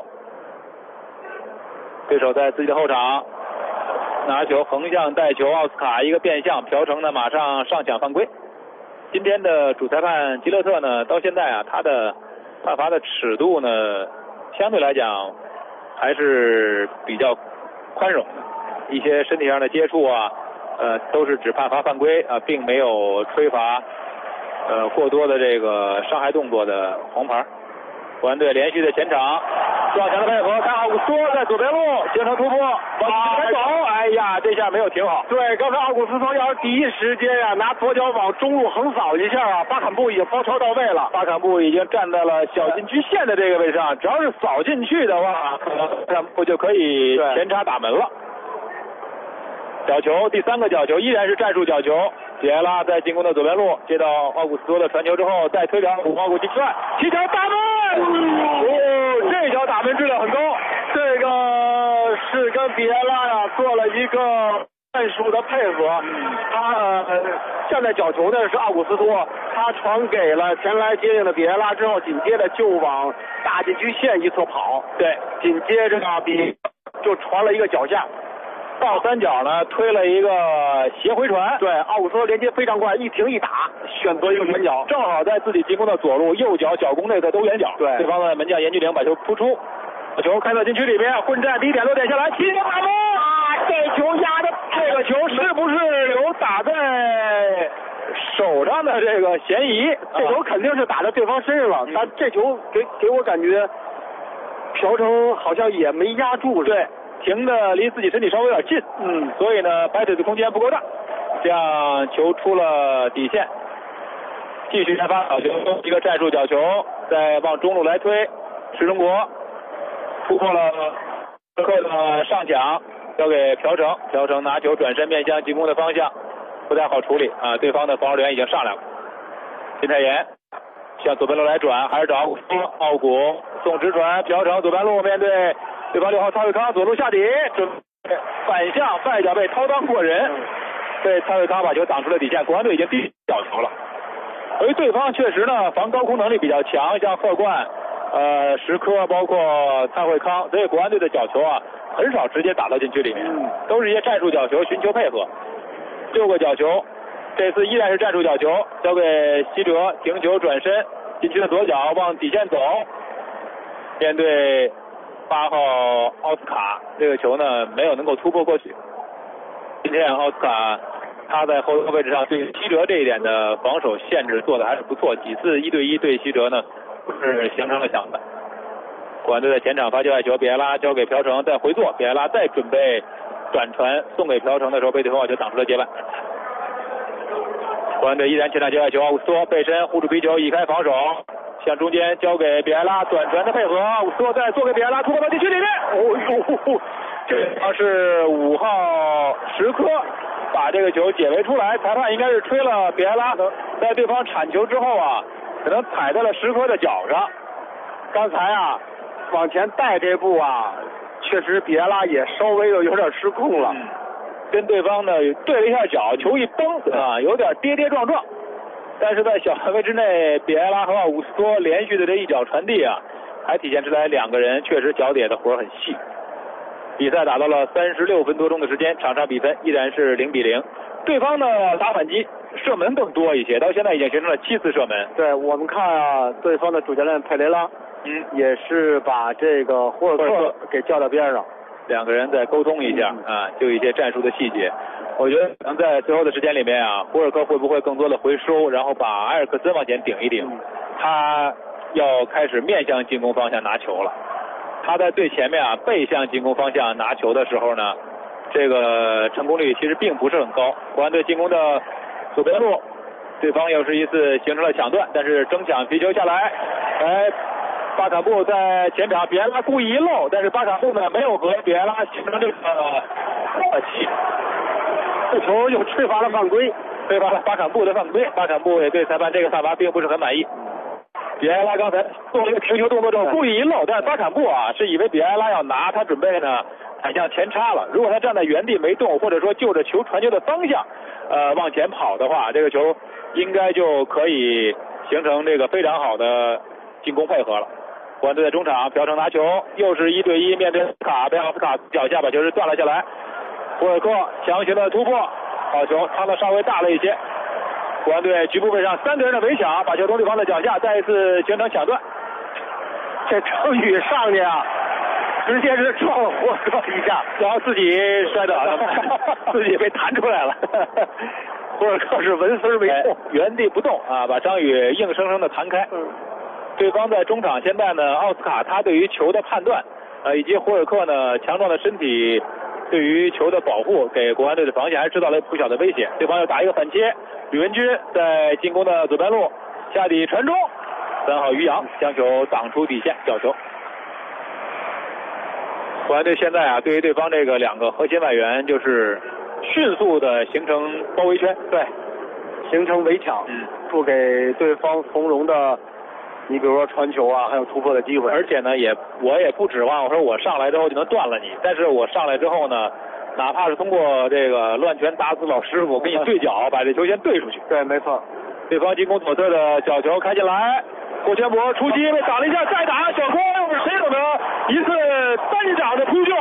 对手在自己的后场拿球横向带球，奥斯卡一个变向，朴成呢马上上抢犯规。今天的主裁判吉勒特呢，到现在啊，他的判罚的尺度呢，相对来讲还是比较宽容的。一些身体上的接触啊，都是只判罚犯规啊，并没有吹罚过多的这个伤害动作的红牌。国安队连续的前场撞墙的配合，看奥古斯托在左边路形成突破，往前走，哎呀，这下没有停好。对，刚才奥古斯托要是第一时间啊，拿左脚往中路横扫一下啊，巴坎布已经包抄到位了。巴坎布已经站在了小禁区线的这个位置上，只要是扫进去的话，可能巴坎布就可以前插打门了。角球，第3个角球依然是战术角球。杰拉在进攻的左边路接到奥古斯托的传球之后，再推两奥古进去踢球打门，这脚打门质量很高。这个是跟比埃拉呀做了一个战术的配合。他现在角球呢是奥古斯托， 他传给了前来接应的比埃拉之后，紧接着就往大禁区线一侧跑。 对， 紧接着就传了一个脚下， 倒三角呢推了一个斜回传。 对，奥古斯托连接非常快，一停一打，选择一个远角， 正好在自己进攻的左路右脚脚弓内侧兜远角。 对， 对方的门将严俊凌把球扑出，球开到禁区里面，混战第一点落点下来，齐球打门啊！这球压的，这个球是不是有打在手上的这个嫌疑？ 这球肯定是打在对方身上了，但这球给我感觉朴成好像也没压住。 对，停的离自己身体稍微有点近，所以呢摆腿的空间不够大，这样球出了底线，继续开发角球，一个战术角球，再往中路来推，石中国突破了克的上抢，交给朴成，朴成拿球转身面向进攻的方向，不太好处理啊，对方的防守员已经上来了，金泰妍向左边路来转，还是找奥古送直传，朴成左边路面对对方6号蔡伟康，左路下底，准备反向外脚被掏裆过人，被蔡伟康把球挡出了底线，国安队已经第角球了。由于对方确实呢防高空能力比较强，像贺冠、石科包括蔡慧康，所以国安队的角球啊很少直接打到禁区里面，都是一些战术角球，寻求配合。6个角球，这次依然是战术角球，交给西哲，停球转身，禁区的左脚往底线走，面对8号奥斯卡，这个球呢没有能够突破过去。今天奥斯卡他在后腰位置上对西哲这一点的防守限制做的还是不错，几次1对1对西哲呢是形成了抢断。国安队在前场发球外球，比埃拉交给朴成，再回做，比埃拉再准备转传送给朴成的时候，被对方就挡出了界外。国安队依然前场接外球，奥古斯托背身护住皮球，移开防守，向中间交给比埃拉，短传的配合，奥古斯托再做给比埃拉，突破到禁区里面。这是5号石科把这个球解围出来，裁判应该是吹了比埃拉在对方铲球之后啊，可能踩在了石科的脚上。 刚才啊往前带这步啊，确实比埃拉也稍微有点失控了， 跟对方呢对了一下脚，球一崩啊，有点跌跌撞撞。但是在小范围之内，比埃拉和奥古斯托连续的这一脚传递啊，还体现出来两个人确实脚底的活很细。比赛打到了36分多钟的时间，场上比分依然是0-0。对方呢打反击，射门更多一些，到现在已经形成了7次射门。 对，我们看啊，对方的主教练佩雷拉，也是把这个胡尔克给叫到边上， 两个人再沟通一下啊，就一些战术的细节。我觉得可能在最后的时间里面啊，胡尔克会不会更多的回收，然后把埃尔克森往前顶一顶，他要开始面向进攻方向拿球了。他在最前面啊背向进攻方向拿球的时候呢，这个成功率其实并不是很高。国安队进攻的左边路，对方又是一次形成了抢断，但是争抢皮球下来，巴卡布在前场，比埃拉故意一漏，但是巴卡布呢没有和比埃拉形成这个默契， 这球又吹罚了犯规， 吹罚了巴卡布的犯规，巴卡布也对裁判这个判罚并不是很满意。比埃拉刚才做了一个停球动作之后故意一漏，但是巴坎布啊是以为比埃拉要拿，他准备呢踩向前插了。如果他站在原地没动，或者说就着球传球的方向往前跑的话，这个球应该就可以形成这个非常好的进攻配合了。国安队在中场，朴成拿球，又是1对1面对卡，被奥斯卡脚下把球是断了下来。胡尔克强行的突破，好球趟的稍微大了一些。国安队局部位上3个人的围抢，把球从对方的脚下再一次形成抢断。 这程宇上去啊，直接是撞了胡尔克一下， 然后自己摔倒了，自己被弹出来了。 胡尔克是纹丝没动， 原地不动啊，把张宇硬生生的弹开。对方在中场现在呢，奥斯卡他对于球的判断，以及胡尔克呢强壮的身体对于球的保护，给国安队的防线还制造了不小的威胁。对方要打一个反切，吕文君在进攻的左边路下底传中，3号于洋将球挡出底线，角球。国安队现在啊，对于对方这个2个核心外援，就是迅速的形成包围圈， 对，形成围抢，不给对方从容的，你比如说传球啊，还有突破的机会。 而且呢，我也不指望我说我上来之后就能断了你，但是我上来之后呢，哪怕是通过这个乱拳打死老师傅，给你对角，把这球先对出去。 对，没错。 对方进攻左侧的角球开进来，郭全博出击被挡了一下，再打小郭，谁懂得一次单掌的扑救。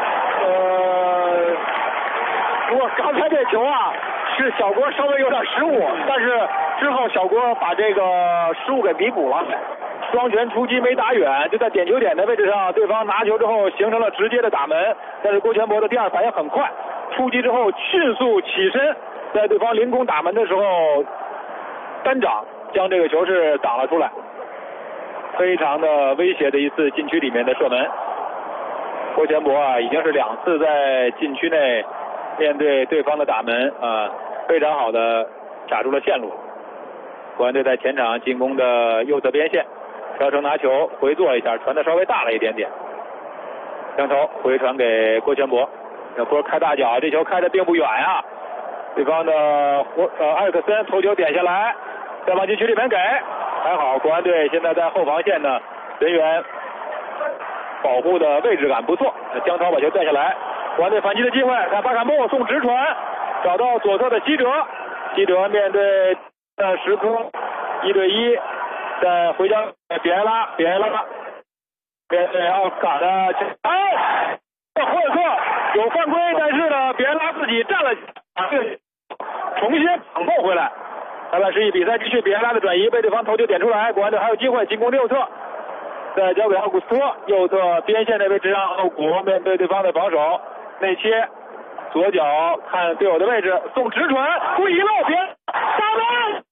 不过刚才这球啊，是小郭稍微有点失误，但是之后小郭把这个失误给弥补了。 双拳出击没打远，就在点球点的位置上，对方拿球之后形成了直接的打门，但是郭全博的第二反应很快，出击之后迅速起身，在对方凌空打门的时候单掌将这个球是挡了出来，非常的威胁的一次禁区里面的射门。郭全博啊，已经是2次在禁区内面对对方的打门啊，非常好的卡住了线路。国安队在前场进攻的右侧边线，朴成拿球回做了一下，传的稍微大了一点点，将头回传给郭全博，小郭开大脚，这球开的并不远啊。对方的埃尔克森头球点下来，再往禁区里面给，还好国安队现在在后防线呢，人员保护的位置感不错，江涛把球带下来，国安队反击的机会，看巴坎布送直传，找到左侧的西哲，西哲面对时空1对1，再回交比埃拉，面对奥斯卡的霍尔克有犯规，但是呢比埃拉自己站了，重新反扣回来。裁判示意比赛继续，比埃拉的转移被对方头球点出来，国安队还有机会进攻右侧，再交给奥古斯托，右侧边线的位置上，奥古面对对方的防守内切，左脚看队友的位置送直传，故意漏别打门，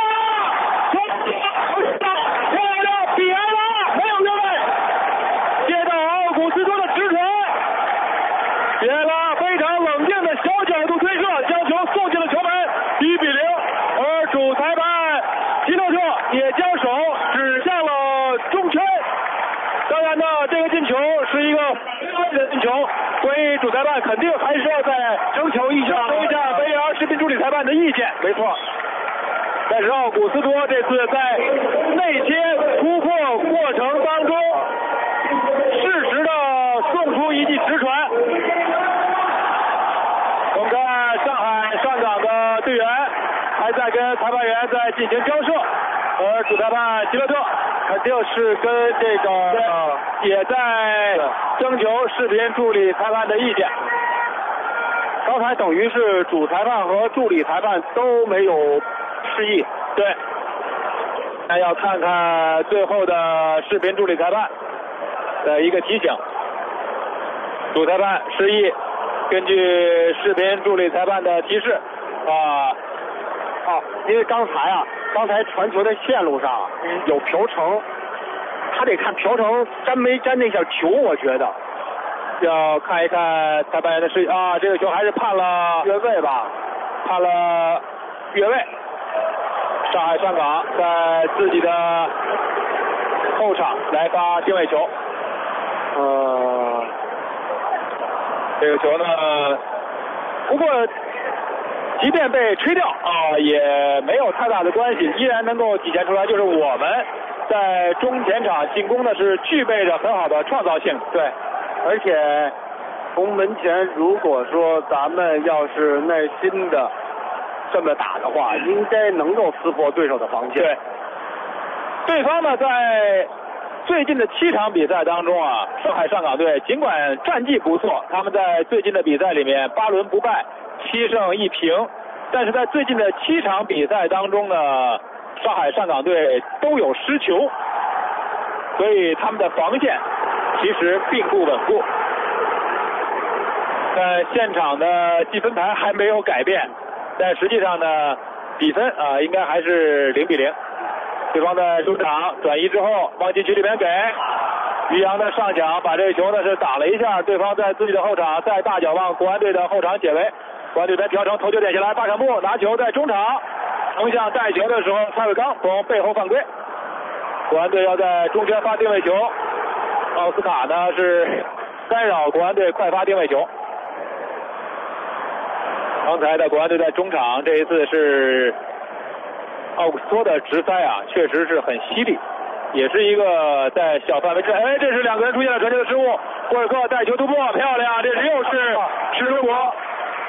漂亮，比埃拉没有越位，接到奥古斯托的直传，比埃拉非常冷静的小角度推射，将球送进了球门，1比0。而主裁判基诺特也将手指向了中圈。当然呢，这个进球是一个的进球，所以主裁判肯定还是要再征求一下 VAR 视频助理裁判的意见。没错，但是奥古斯托这次在内切突破过程当中，适时的送出一记直传。我们看上海上港的队员还在跟裁判员在进行交涉，而主裁判基勒特肯定是跟这个也在征求视频助理裁判的意见。 刚才等于是主裁判和助理裁判都没有示意。 对，那要看看最后的视频助理裁判的一个提醒。主裁判示意，根据视频助理裁判的提示因为刚才传球的线路上有朴成，他得看朴成沾没沾那下球，我觉得要看一看裁判员的示意啊，这个球还是判了越位吧， 判了越位。上海上港在自己的后场来发定位球，这个球呢，不过即便被吹掉也没有太大的关系，依然能够体现出来，就是我们在中前场进攻呢是具备着很好的创造性。 对，而且从门前，如果说咱们要是耐心的这么打的话，应该能够撕破对手的防线。 对，对方呢在最近的7场比赛当中上海上港队尽管战绩不错，他们在最近的比赛里面8轮不败，7胜1平，但是在最近的7场比赛当中呢，上海上港队都有失球，所以他们的防线其实并不稳固。现场的计分牌还没有改变，但实际上呢，比分应该还是0比0。对方在中场转移之后，往禁区里面给于洋的上抢，把这个球呢是挡了一下，对方在自己的后场再大脚往国安队的后场解围。国安队边朴成头球点下来，巴坎布拿球在中场横向带球的时候，蔡伟刚从背后犯规。国安队要在中圈发定位球，奥斯卡呢是干扰国安队快发定位球。刚才的国安队在中场这一次是奥古斯托的直塞确实是很犀利，也是一个在小范围之内。这是2个人出现了传球的失误，霍尔克带球突破，漂亮，这是又是石中国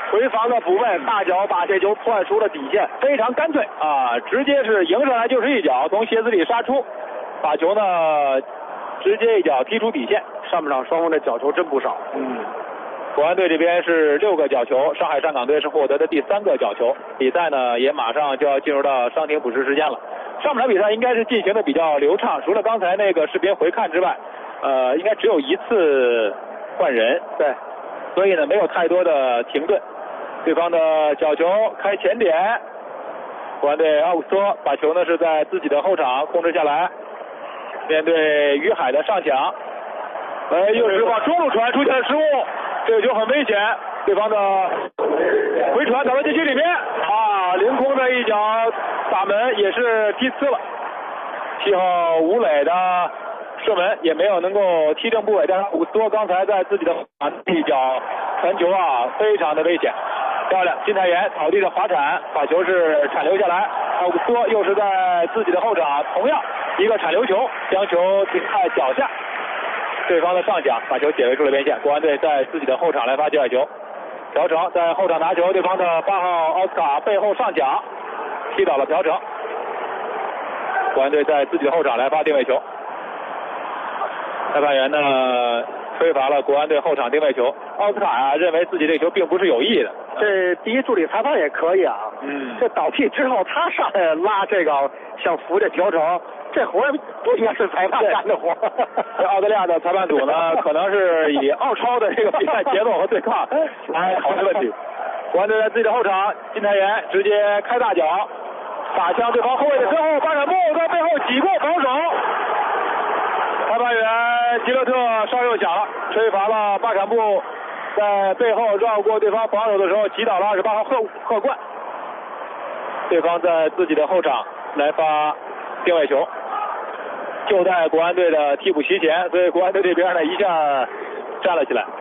回防的补位，大脚把这球踹出了底线，非常干脆啊，直接是迎上来就是一脚，从鞋子里杀出，把球呢直接一脚踢出底线。 上半场双方的角球真不少。 国安队这边是6个角球，上海上港队是获得的第3个角球。比赛呢也马上就要进入到伤停补时时间了。上半场比赛应该是进行的比较流畅，除了刚才那个视频回看之外，应该只有1次换人，对，所以呢没有太多的停顿。对方的角球开前点，国安队奥古斯托把球呢是在自己的后场控制下来，面对于海的上抢，又是往中路传出现了失误，这个球很危险，对方的回传打到禁区里面啊，凌空的一脚打门也是踢呲了，7号吴磊的射门也没有能够踢正部位，但是奥古斯托刚才在自己的一脚传球啊，非常的危险。漂亮，金泰妍草地上滑铲，把球是铲留下来。奥古斯托又是在自己的后场，同样一个铲留球，将球停在脚下。对方的上抢把球解围出了边线，国安队在自己的后场来发界外球。朴成在后场拿球，对方的8号奥斯卡背后上抢，踢倒了朴成。国安队在自己的后场来发定位球。裁判员呢吹罚了国安队后场定位球。奥斯卡认为自己这球并不是有意的。 这第一助理裁判也可以啊。这倒地之后他上来拉这个想扶这朴成，这活不应该是裁判干的活。 这澳大利亚的裁判组呢，可能是以澳超的这个比赛节奏和对抗来考虑问题。国安队在自己的后场，金泰妍直接开大脚，打向对方后卫的身后，巴坎布在背后挤过防守。裁判员吉勒特稍右响了，吹罚了巴坎布在背后绕过对方防守的时候击倒了28号贺冠。对方在自己的后场来发定位球，就在国安队的替补席前，所以国安队这边呢一下站了起来。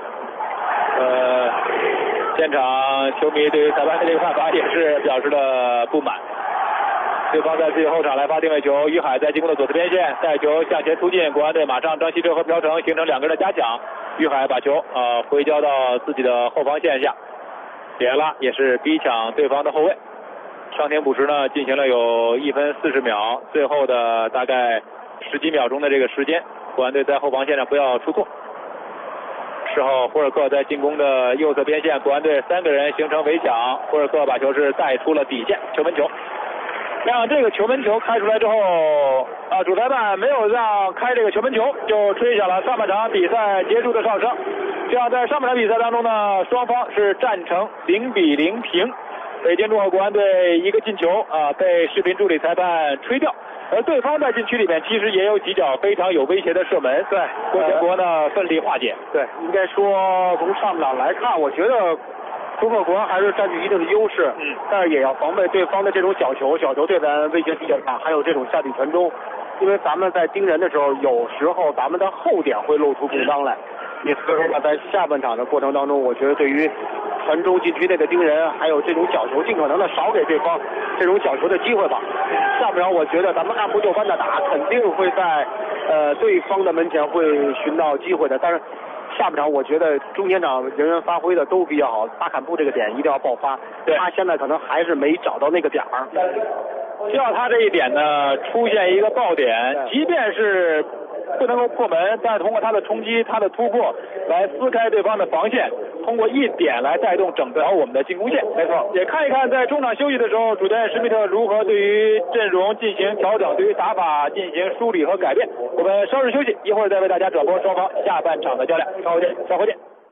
现场球迷对于裁判的这个看法也是表示了不满。对方在自己后场来发定位球，于海在进攻的左侧边线带球向前突进，国安队马上张稀哲和朴成形成2个人的加抢，于海把球回交到自己的后防线下，别拉也是逼抢对方的后卫。伤停补时呢进行了有1分40秒，最后的大概10几秒钟的这个时间，国安队在后防线上不要出错。事后胡尔克在进攻的右侧边线，国安队3个人形成围抢，胡尔克把球是带出了底线，球门球。让这个球门球开出来之后，主裁判没有让开这个球门球，就吹响了上半场比赛结束的哨声。这样在上半场比赛当中呢，双方是战成0-0平。北京中赫国安队1个进球被视频助理裁判吹掉，而对方在禁区里面其实也有几脚非常有威胁的射门，对郭全国呢奋力化解。 对，应该说从上半场来看，我觉得中赫国安还是占据一定的优势，但是也要防备对方的这种角球对咱威胁比较大，还有这种下底传中，因为咱们在盯人的时候，有时候咱们的后点会露出空当来。所以说在下半场的过程当中，我觉得对于传中禁区内的盯人，还有这种角球，尽可能的少给对方这种角球的机会吧。下半场我觉得咱们按部就班的打，肯定会在对方的门前会寻到机会的。但是下半场我觉得中前场人员发挥的都比较好，巴坎布这个点一定要爆发，他现在可能还是没找到那个点儿。 只要他这一点呢出现一个爆点，即便是不能够破门，但是通过他的冲击、他的突破来撕开对方的防线，通过一点来带动整条我们的进攻线。没错，也看一看在中场休息的时候，主教练施密特如何对于阵容进行调整，对于打法进行梳理和改变。我们稍事休息，一会儿再为大家转播双方下半场的较量。稍后见。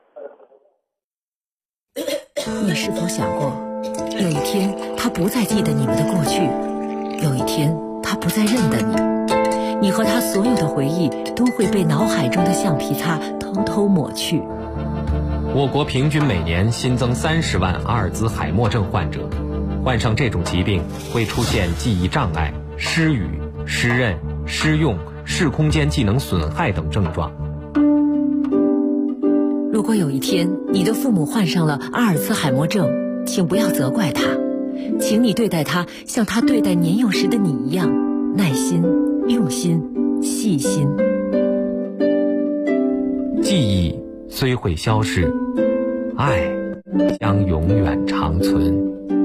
你是否想过，有一天他不再记得你们的过去，有一天他不再认得你，你和他所有的回忆都会被脑海中的橡皮擦偷偷抹去。 我国平均每年新增30万阿尔兹海默症患者，患上这种疾病会出现记忆障碍、失语、失认、失用、视空间技能损害等症状。 如果有一天你的父母患上了阿尔兹海默症，请不要责怪他，请你对待他像他对待年幼时的你一样，耐心、用心、细心。 记忆虽会消失，爱将永远长存。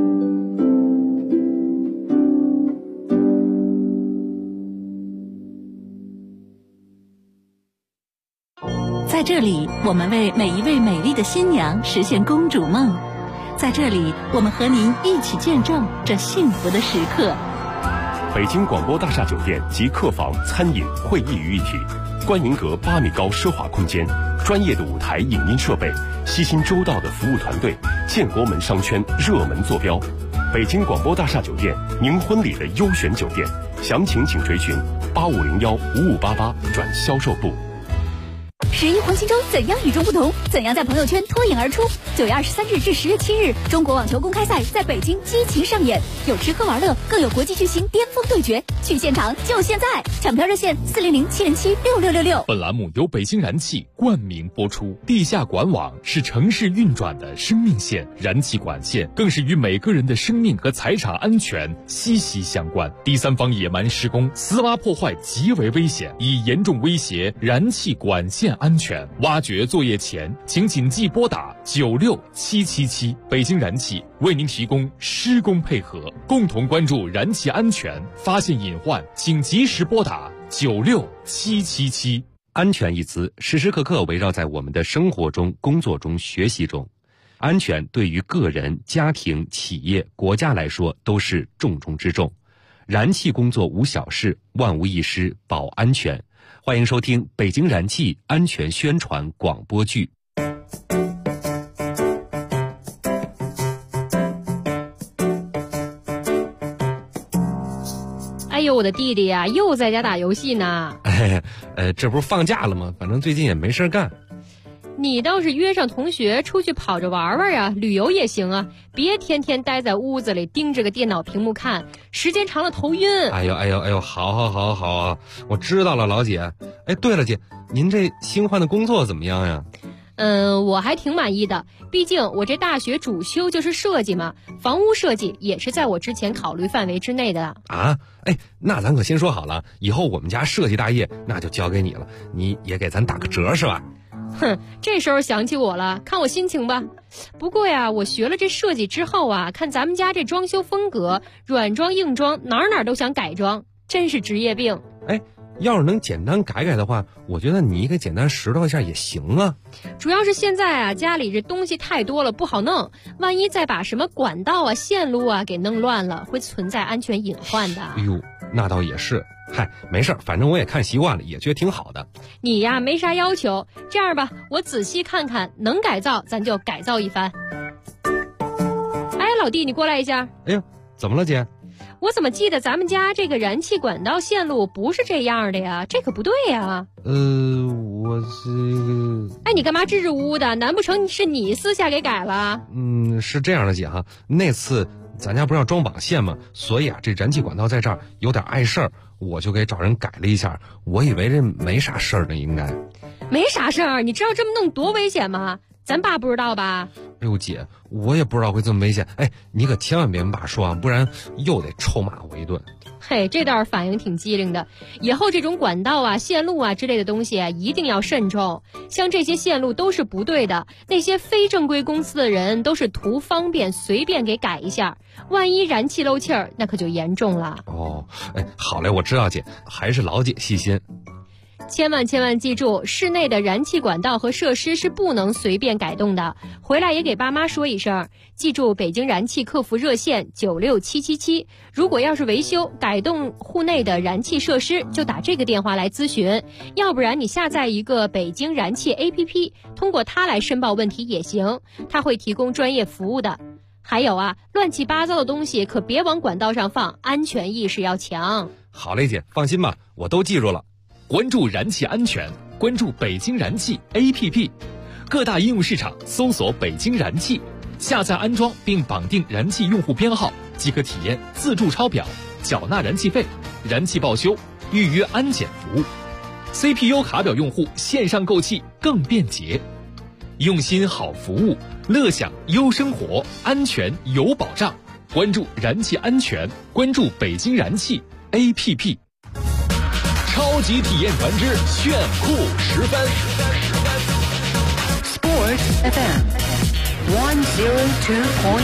在这里，我们为每一位美丽的新娘实现公主梦。在这里，我们和您一起见证这幸福的时刻。 北京广播大厦酒店集客房、餐饮、会议于一体，观银阁8米高奢华空间，专业的舞台影音设备，悉心周到的服务团队，建国门商圈热门坐标。北京广播大厦酒店，您婚礼的优选酒店，详情请垂询8501-5588转销售部。 11黄金周怎样与众不同？怎样在朋友圈脱颖而出？9月23日至10月7日，中国网球公开赛在北京激情上演，有吃喝玩乐，更有国际巨星巅峰对决。去现场就现在！抢票热线400-707-6666。 本栏目由北京燃气冠名播出。地下管网是城市运转的生命线，燃气管线更是与每个人的生命和财产安全息息相关。第三方野蛮施工、私挖破坏极为危险，已严重威胁燃气管线安全。挖掘作业前，请谨记拨打96777。北京燃气为您提供施工配合，共同关注燃气安全，发现隐患请及时拨打96777。 安全一词时时刻刻围绕在我们的生活中、工作中、学习中。安全对于个人、家庭、企业、国家来说都是重中之重。燃气工作无小事，万无一失保安全。欢迎收听北京燃气安全宣传广播剧。 哎呦，我的弟弟呀，又在家打游戏呢。 这不是放假了吗？反正最近也没事干。 你倒是约上同学出去跑着玩玩呀，旅游也行啊，别天天待在屋子里盯着个电脑屏幕看，时间长了头晕。 哎呦，好，我知道了，老姐。哎，对了，姐，您这新换的工作怎么样呀？ 我还挺满意的，毕竟我这大学主修就是设计嘛，房屋设计也是在我之前考虑范围之内的。 啊，哎，那咱可先说好了，以后我们家设计大业那就交给你了，你也给咱打个折是吧？ 哼，这时候想起我了，看我心情吧。不过呀，我学了这设计之后啊，看咱们家这装修风格，软装硬装哪都想改装，真是职业病。 哎，要是能简单改的话，我觉得你给简单拾掇一下也行啊。 主要是现在啊，家里这东西太多了，不好弄，万一再把什么管道啊、线路啊给弄乱了，会存在安全隐患的。 哎呦，那倒也是。嗨，没事，反正我也看习惯了，也觉得挺好的。 你呀，没啥要求，这样吧，我仔细看看，能改造咱就改造一番。哎，老弟，你过来一下。 哎呦，怎么了姐？ 我怎么记得咱们家这个燃气管道线路不是这样的呀？这可不对呀。 我这…… 哎，你干嘛支支吾吾的？难不成是你私下给改了？ 是这样的姐哈，那次咱家不是要装网线吗？所以啊，这燃气管道在这儿有点碍事儿，我就给找人改了一下。我以为这没啥事儿呢，应该没啥事儿。你知道这么弄多危险吗？咱爸不知道吧？ 哎呦姐，我也不知道会这么危险。哎，你可千万别跟爸说啊，不然又得臭骂我一顿。 嘿，这倒是反应挺机灵的。以后这种管道啊、线路啊之类的东西啊，一定要慎重。像这些线路都是不对的，那些非正规公司的人都是图方便，随便给改一下。万一燃气漏气儿，那可就严重了。 哦，哎，好嘞，我知道姐，还是老姐细心。 千万记住，室内的燃气管道和设施是不能随便改动的。回来也给爸妈说一声，记住北京燃气客服热线96777。如果要是维修改动户内的燃气设施，就打这个电话来咨询。要不然你下载一个北京燃气 APP， 通过它来申报问题也行，它会提供专业服务的。还有啊，乱七八糟的东西可别往管道上放，安全意识要强。 好嘞姐，放心吧，我都记住了。 关注燃气安全，关注北京燃气 APP， 各大应用市场搜索北京燃气，下载安装并绑定燃气用户编号，即可体验自助抄表、缴纳燃气费、燃气报修、预约安检服务。CPU 卡表用户线上购气更便捷，用心好服务，乐享优生活，安全有保障。关注燃气安全，关注北京燃气 APP。超级体验团之炫酷10分 Sport FM 102.9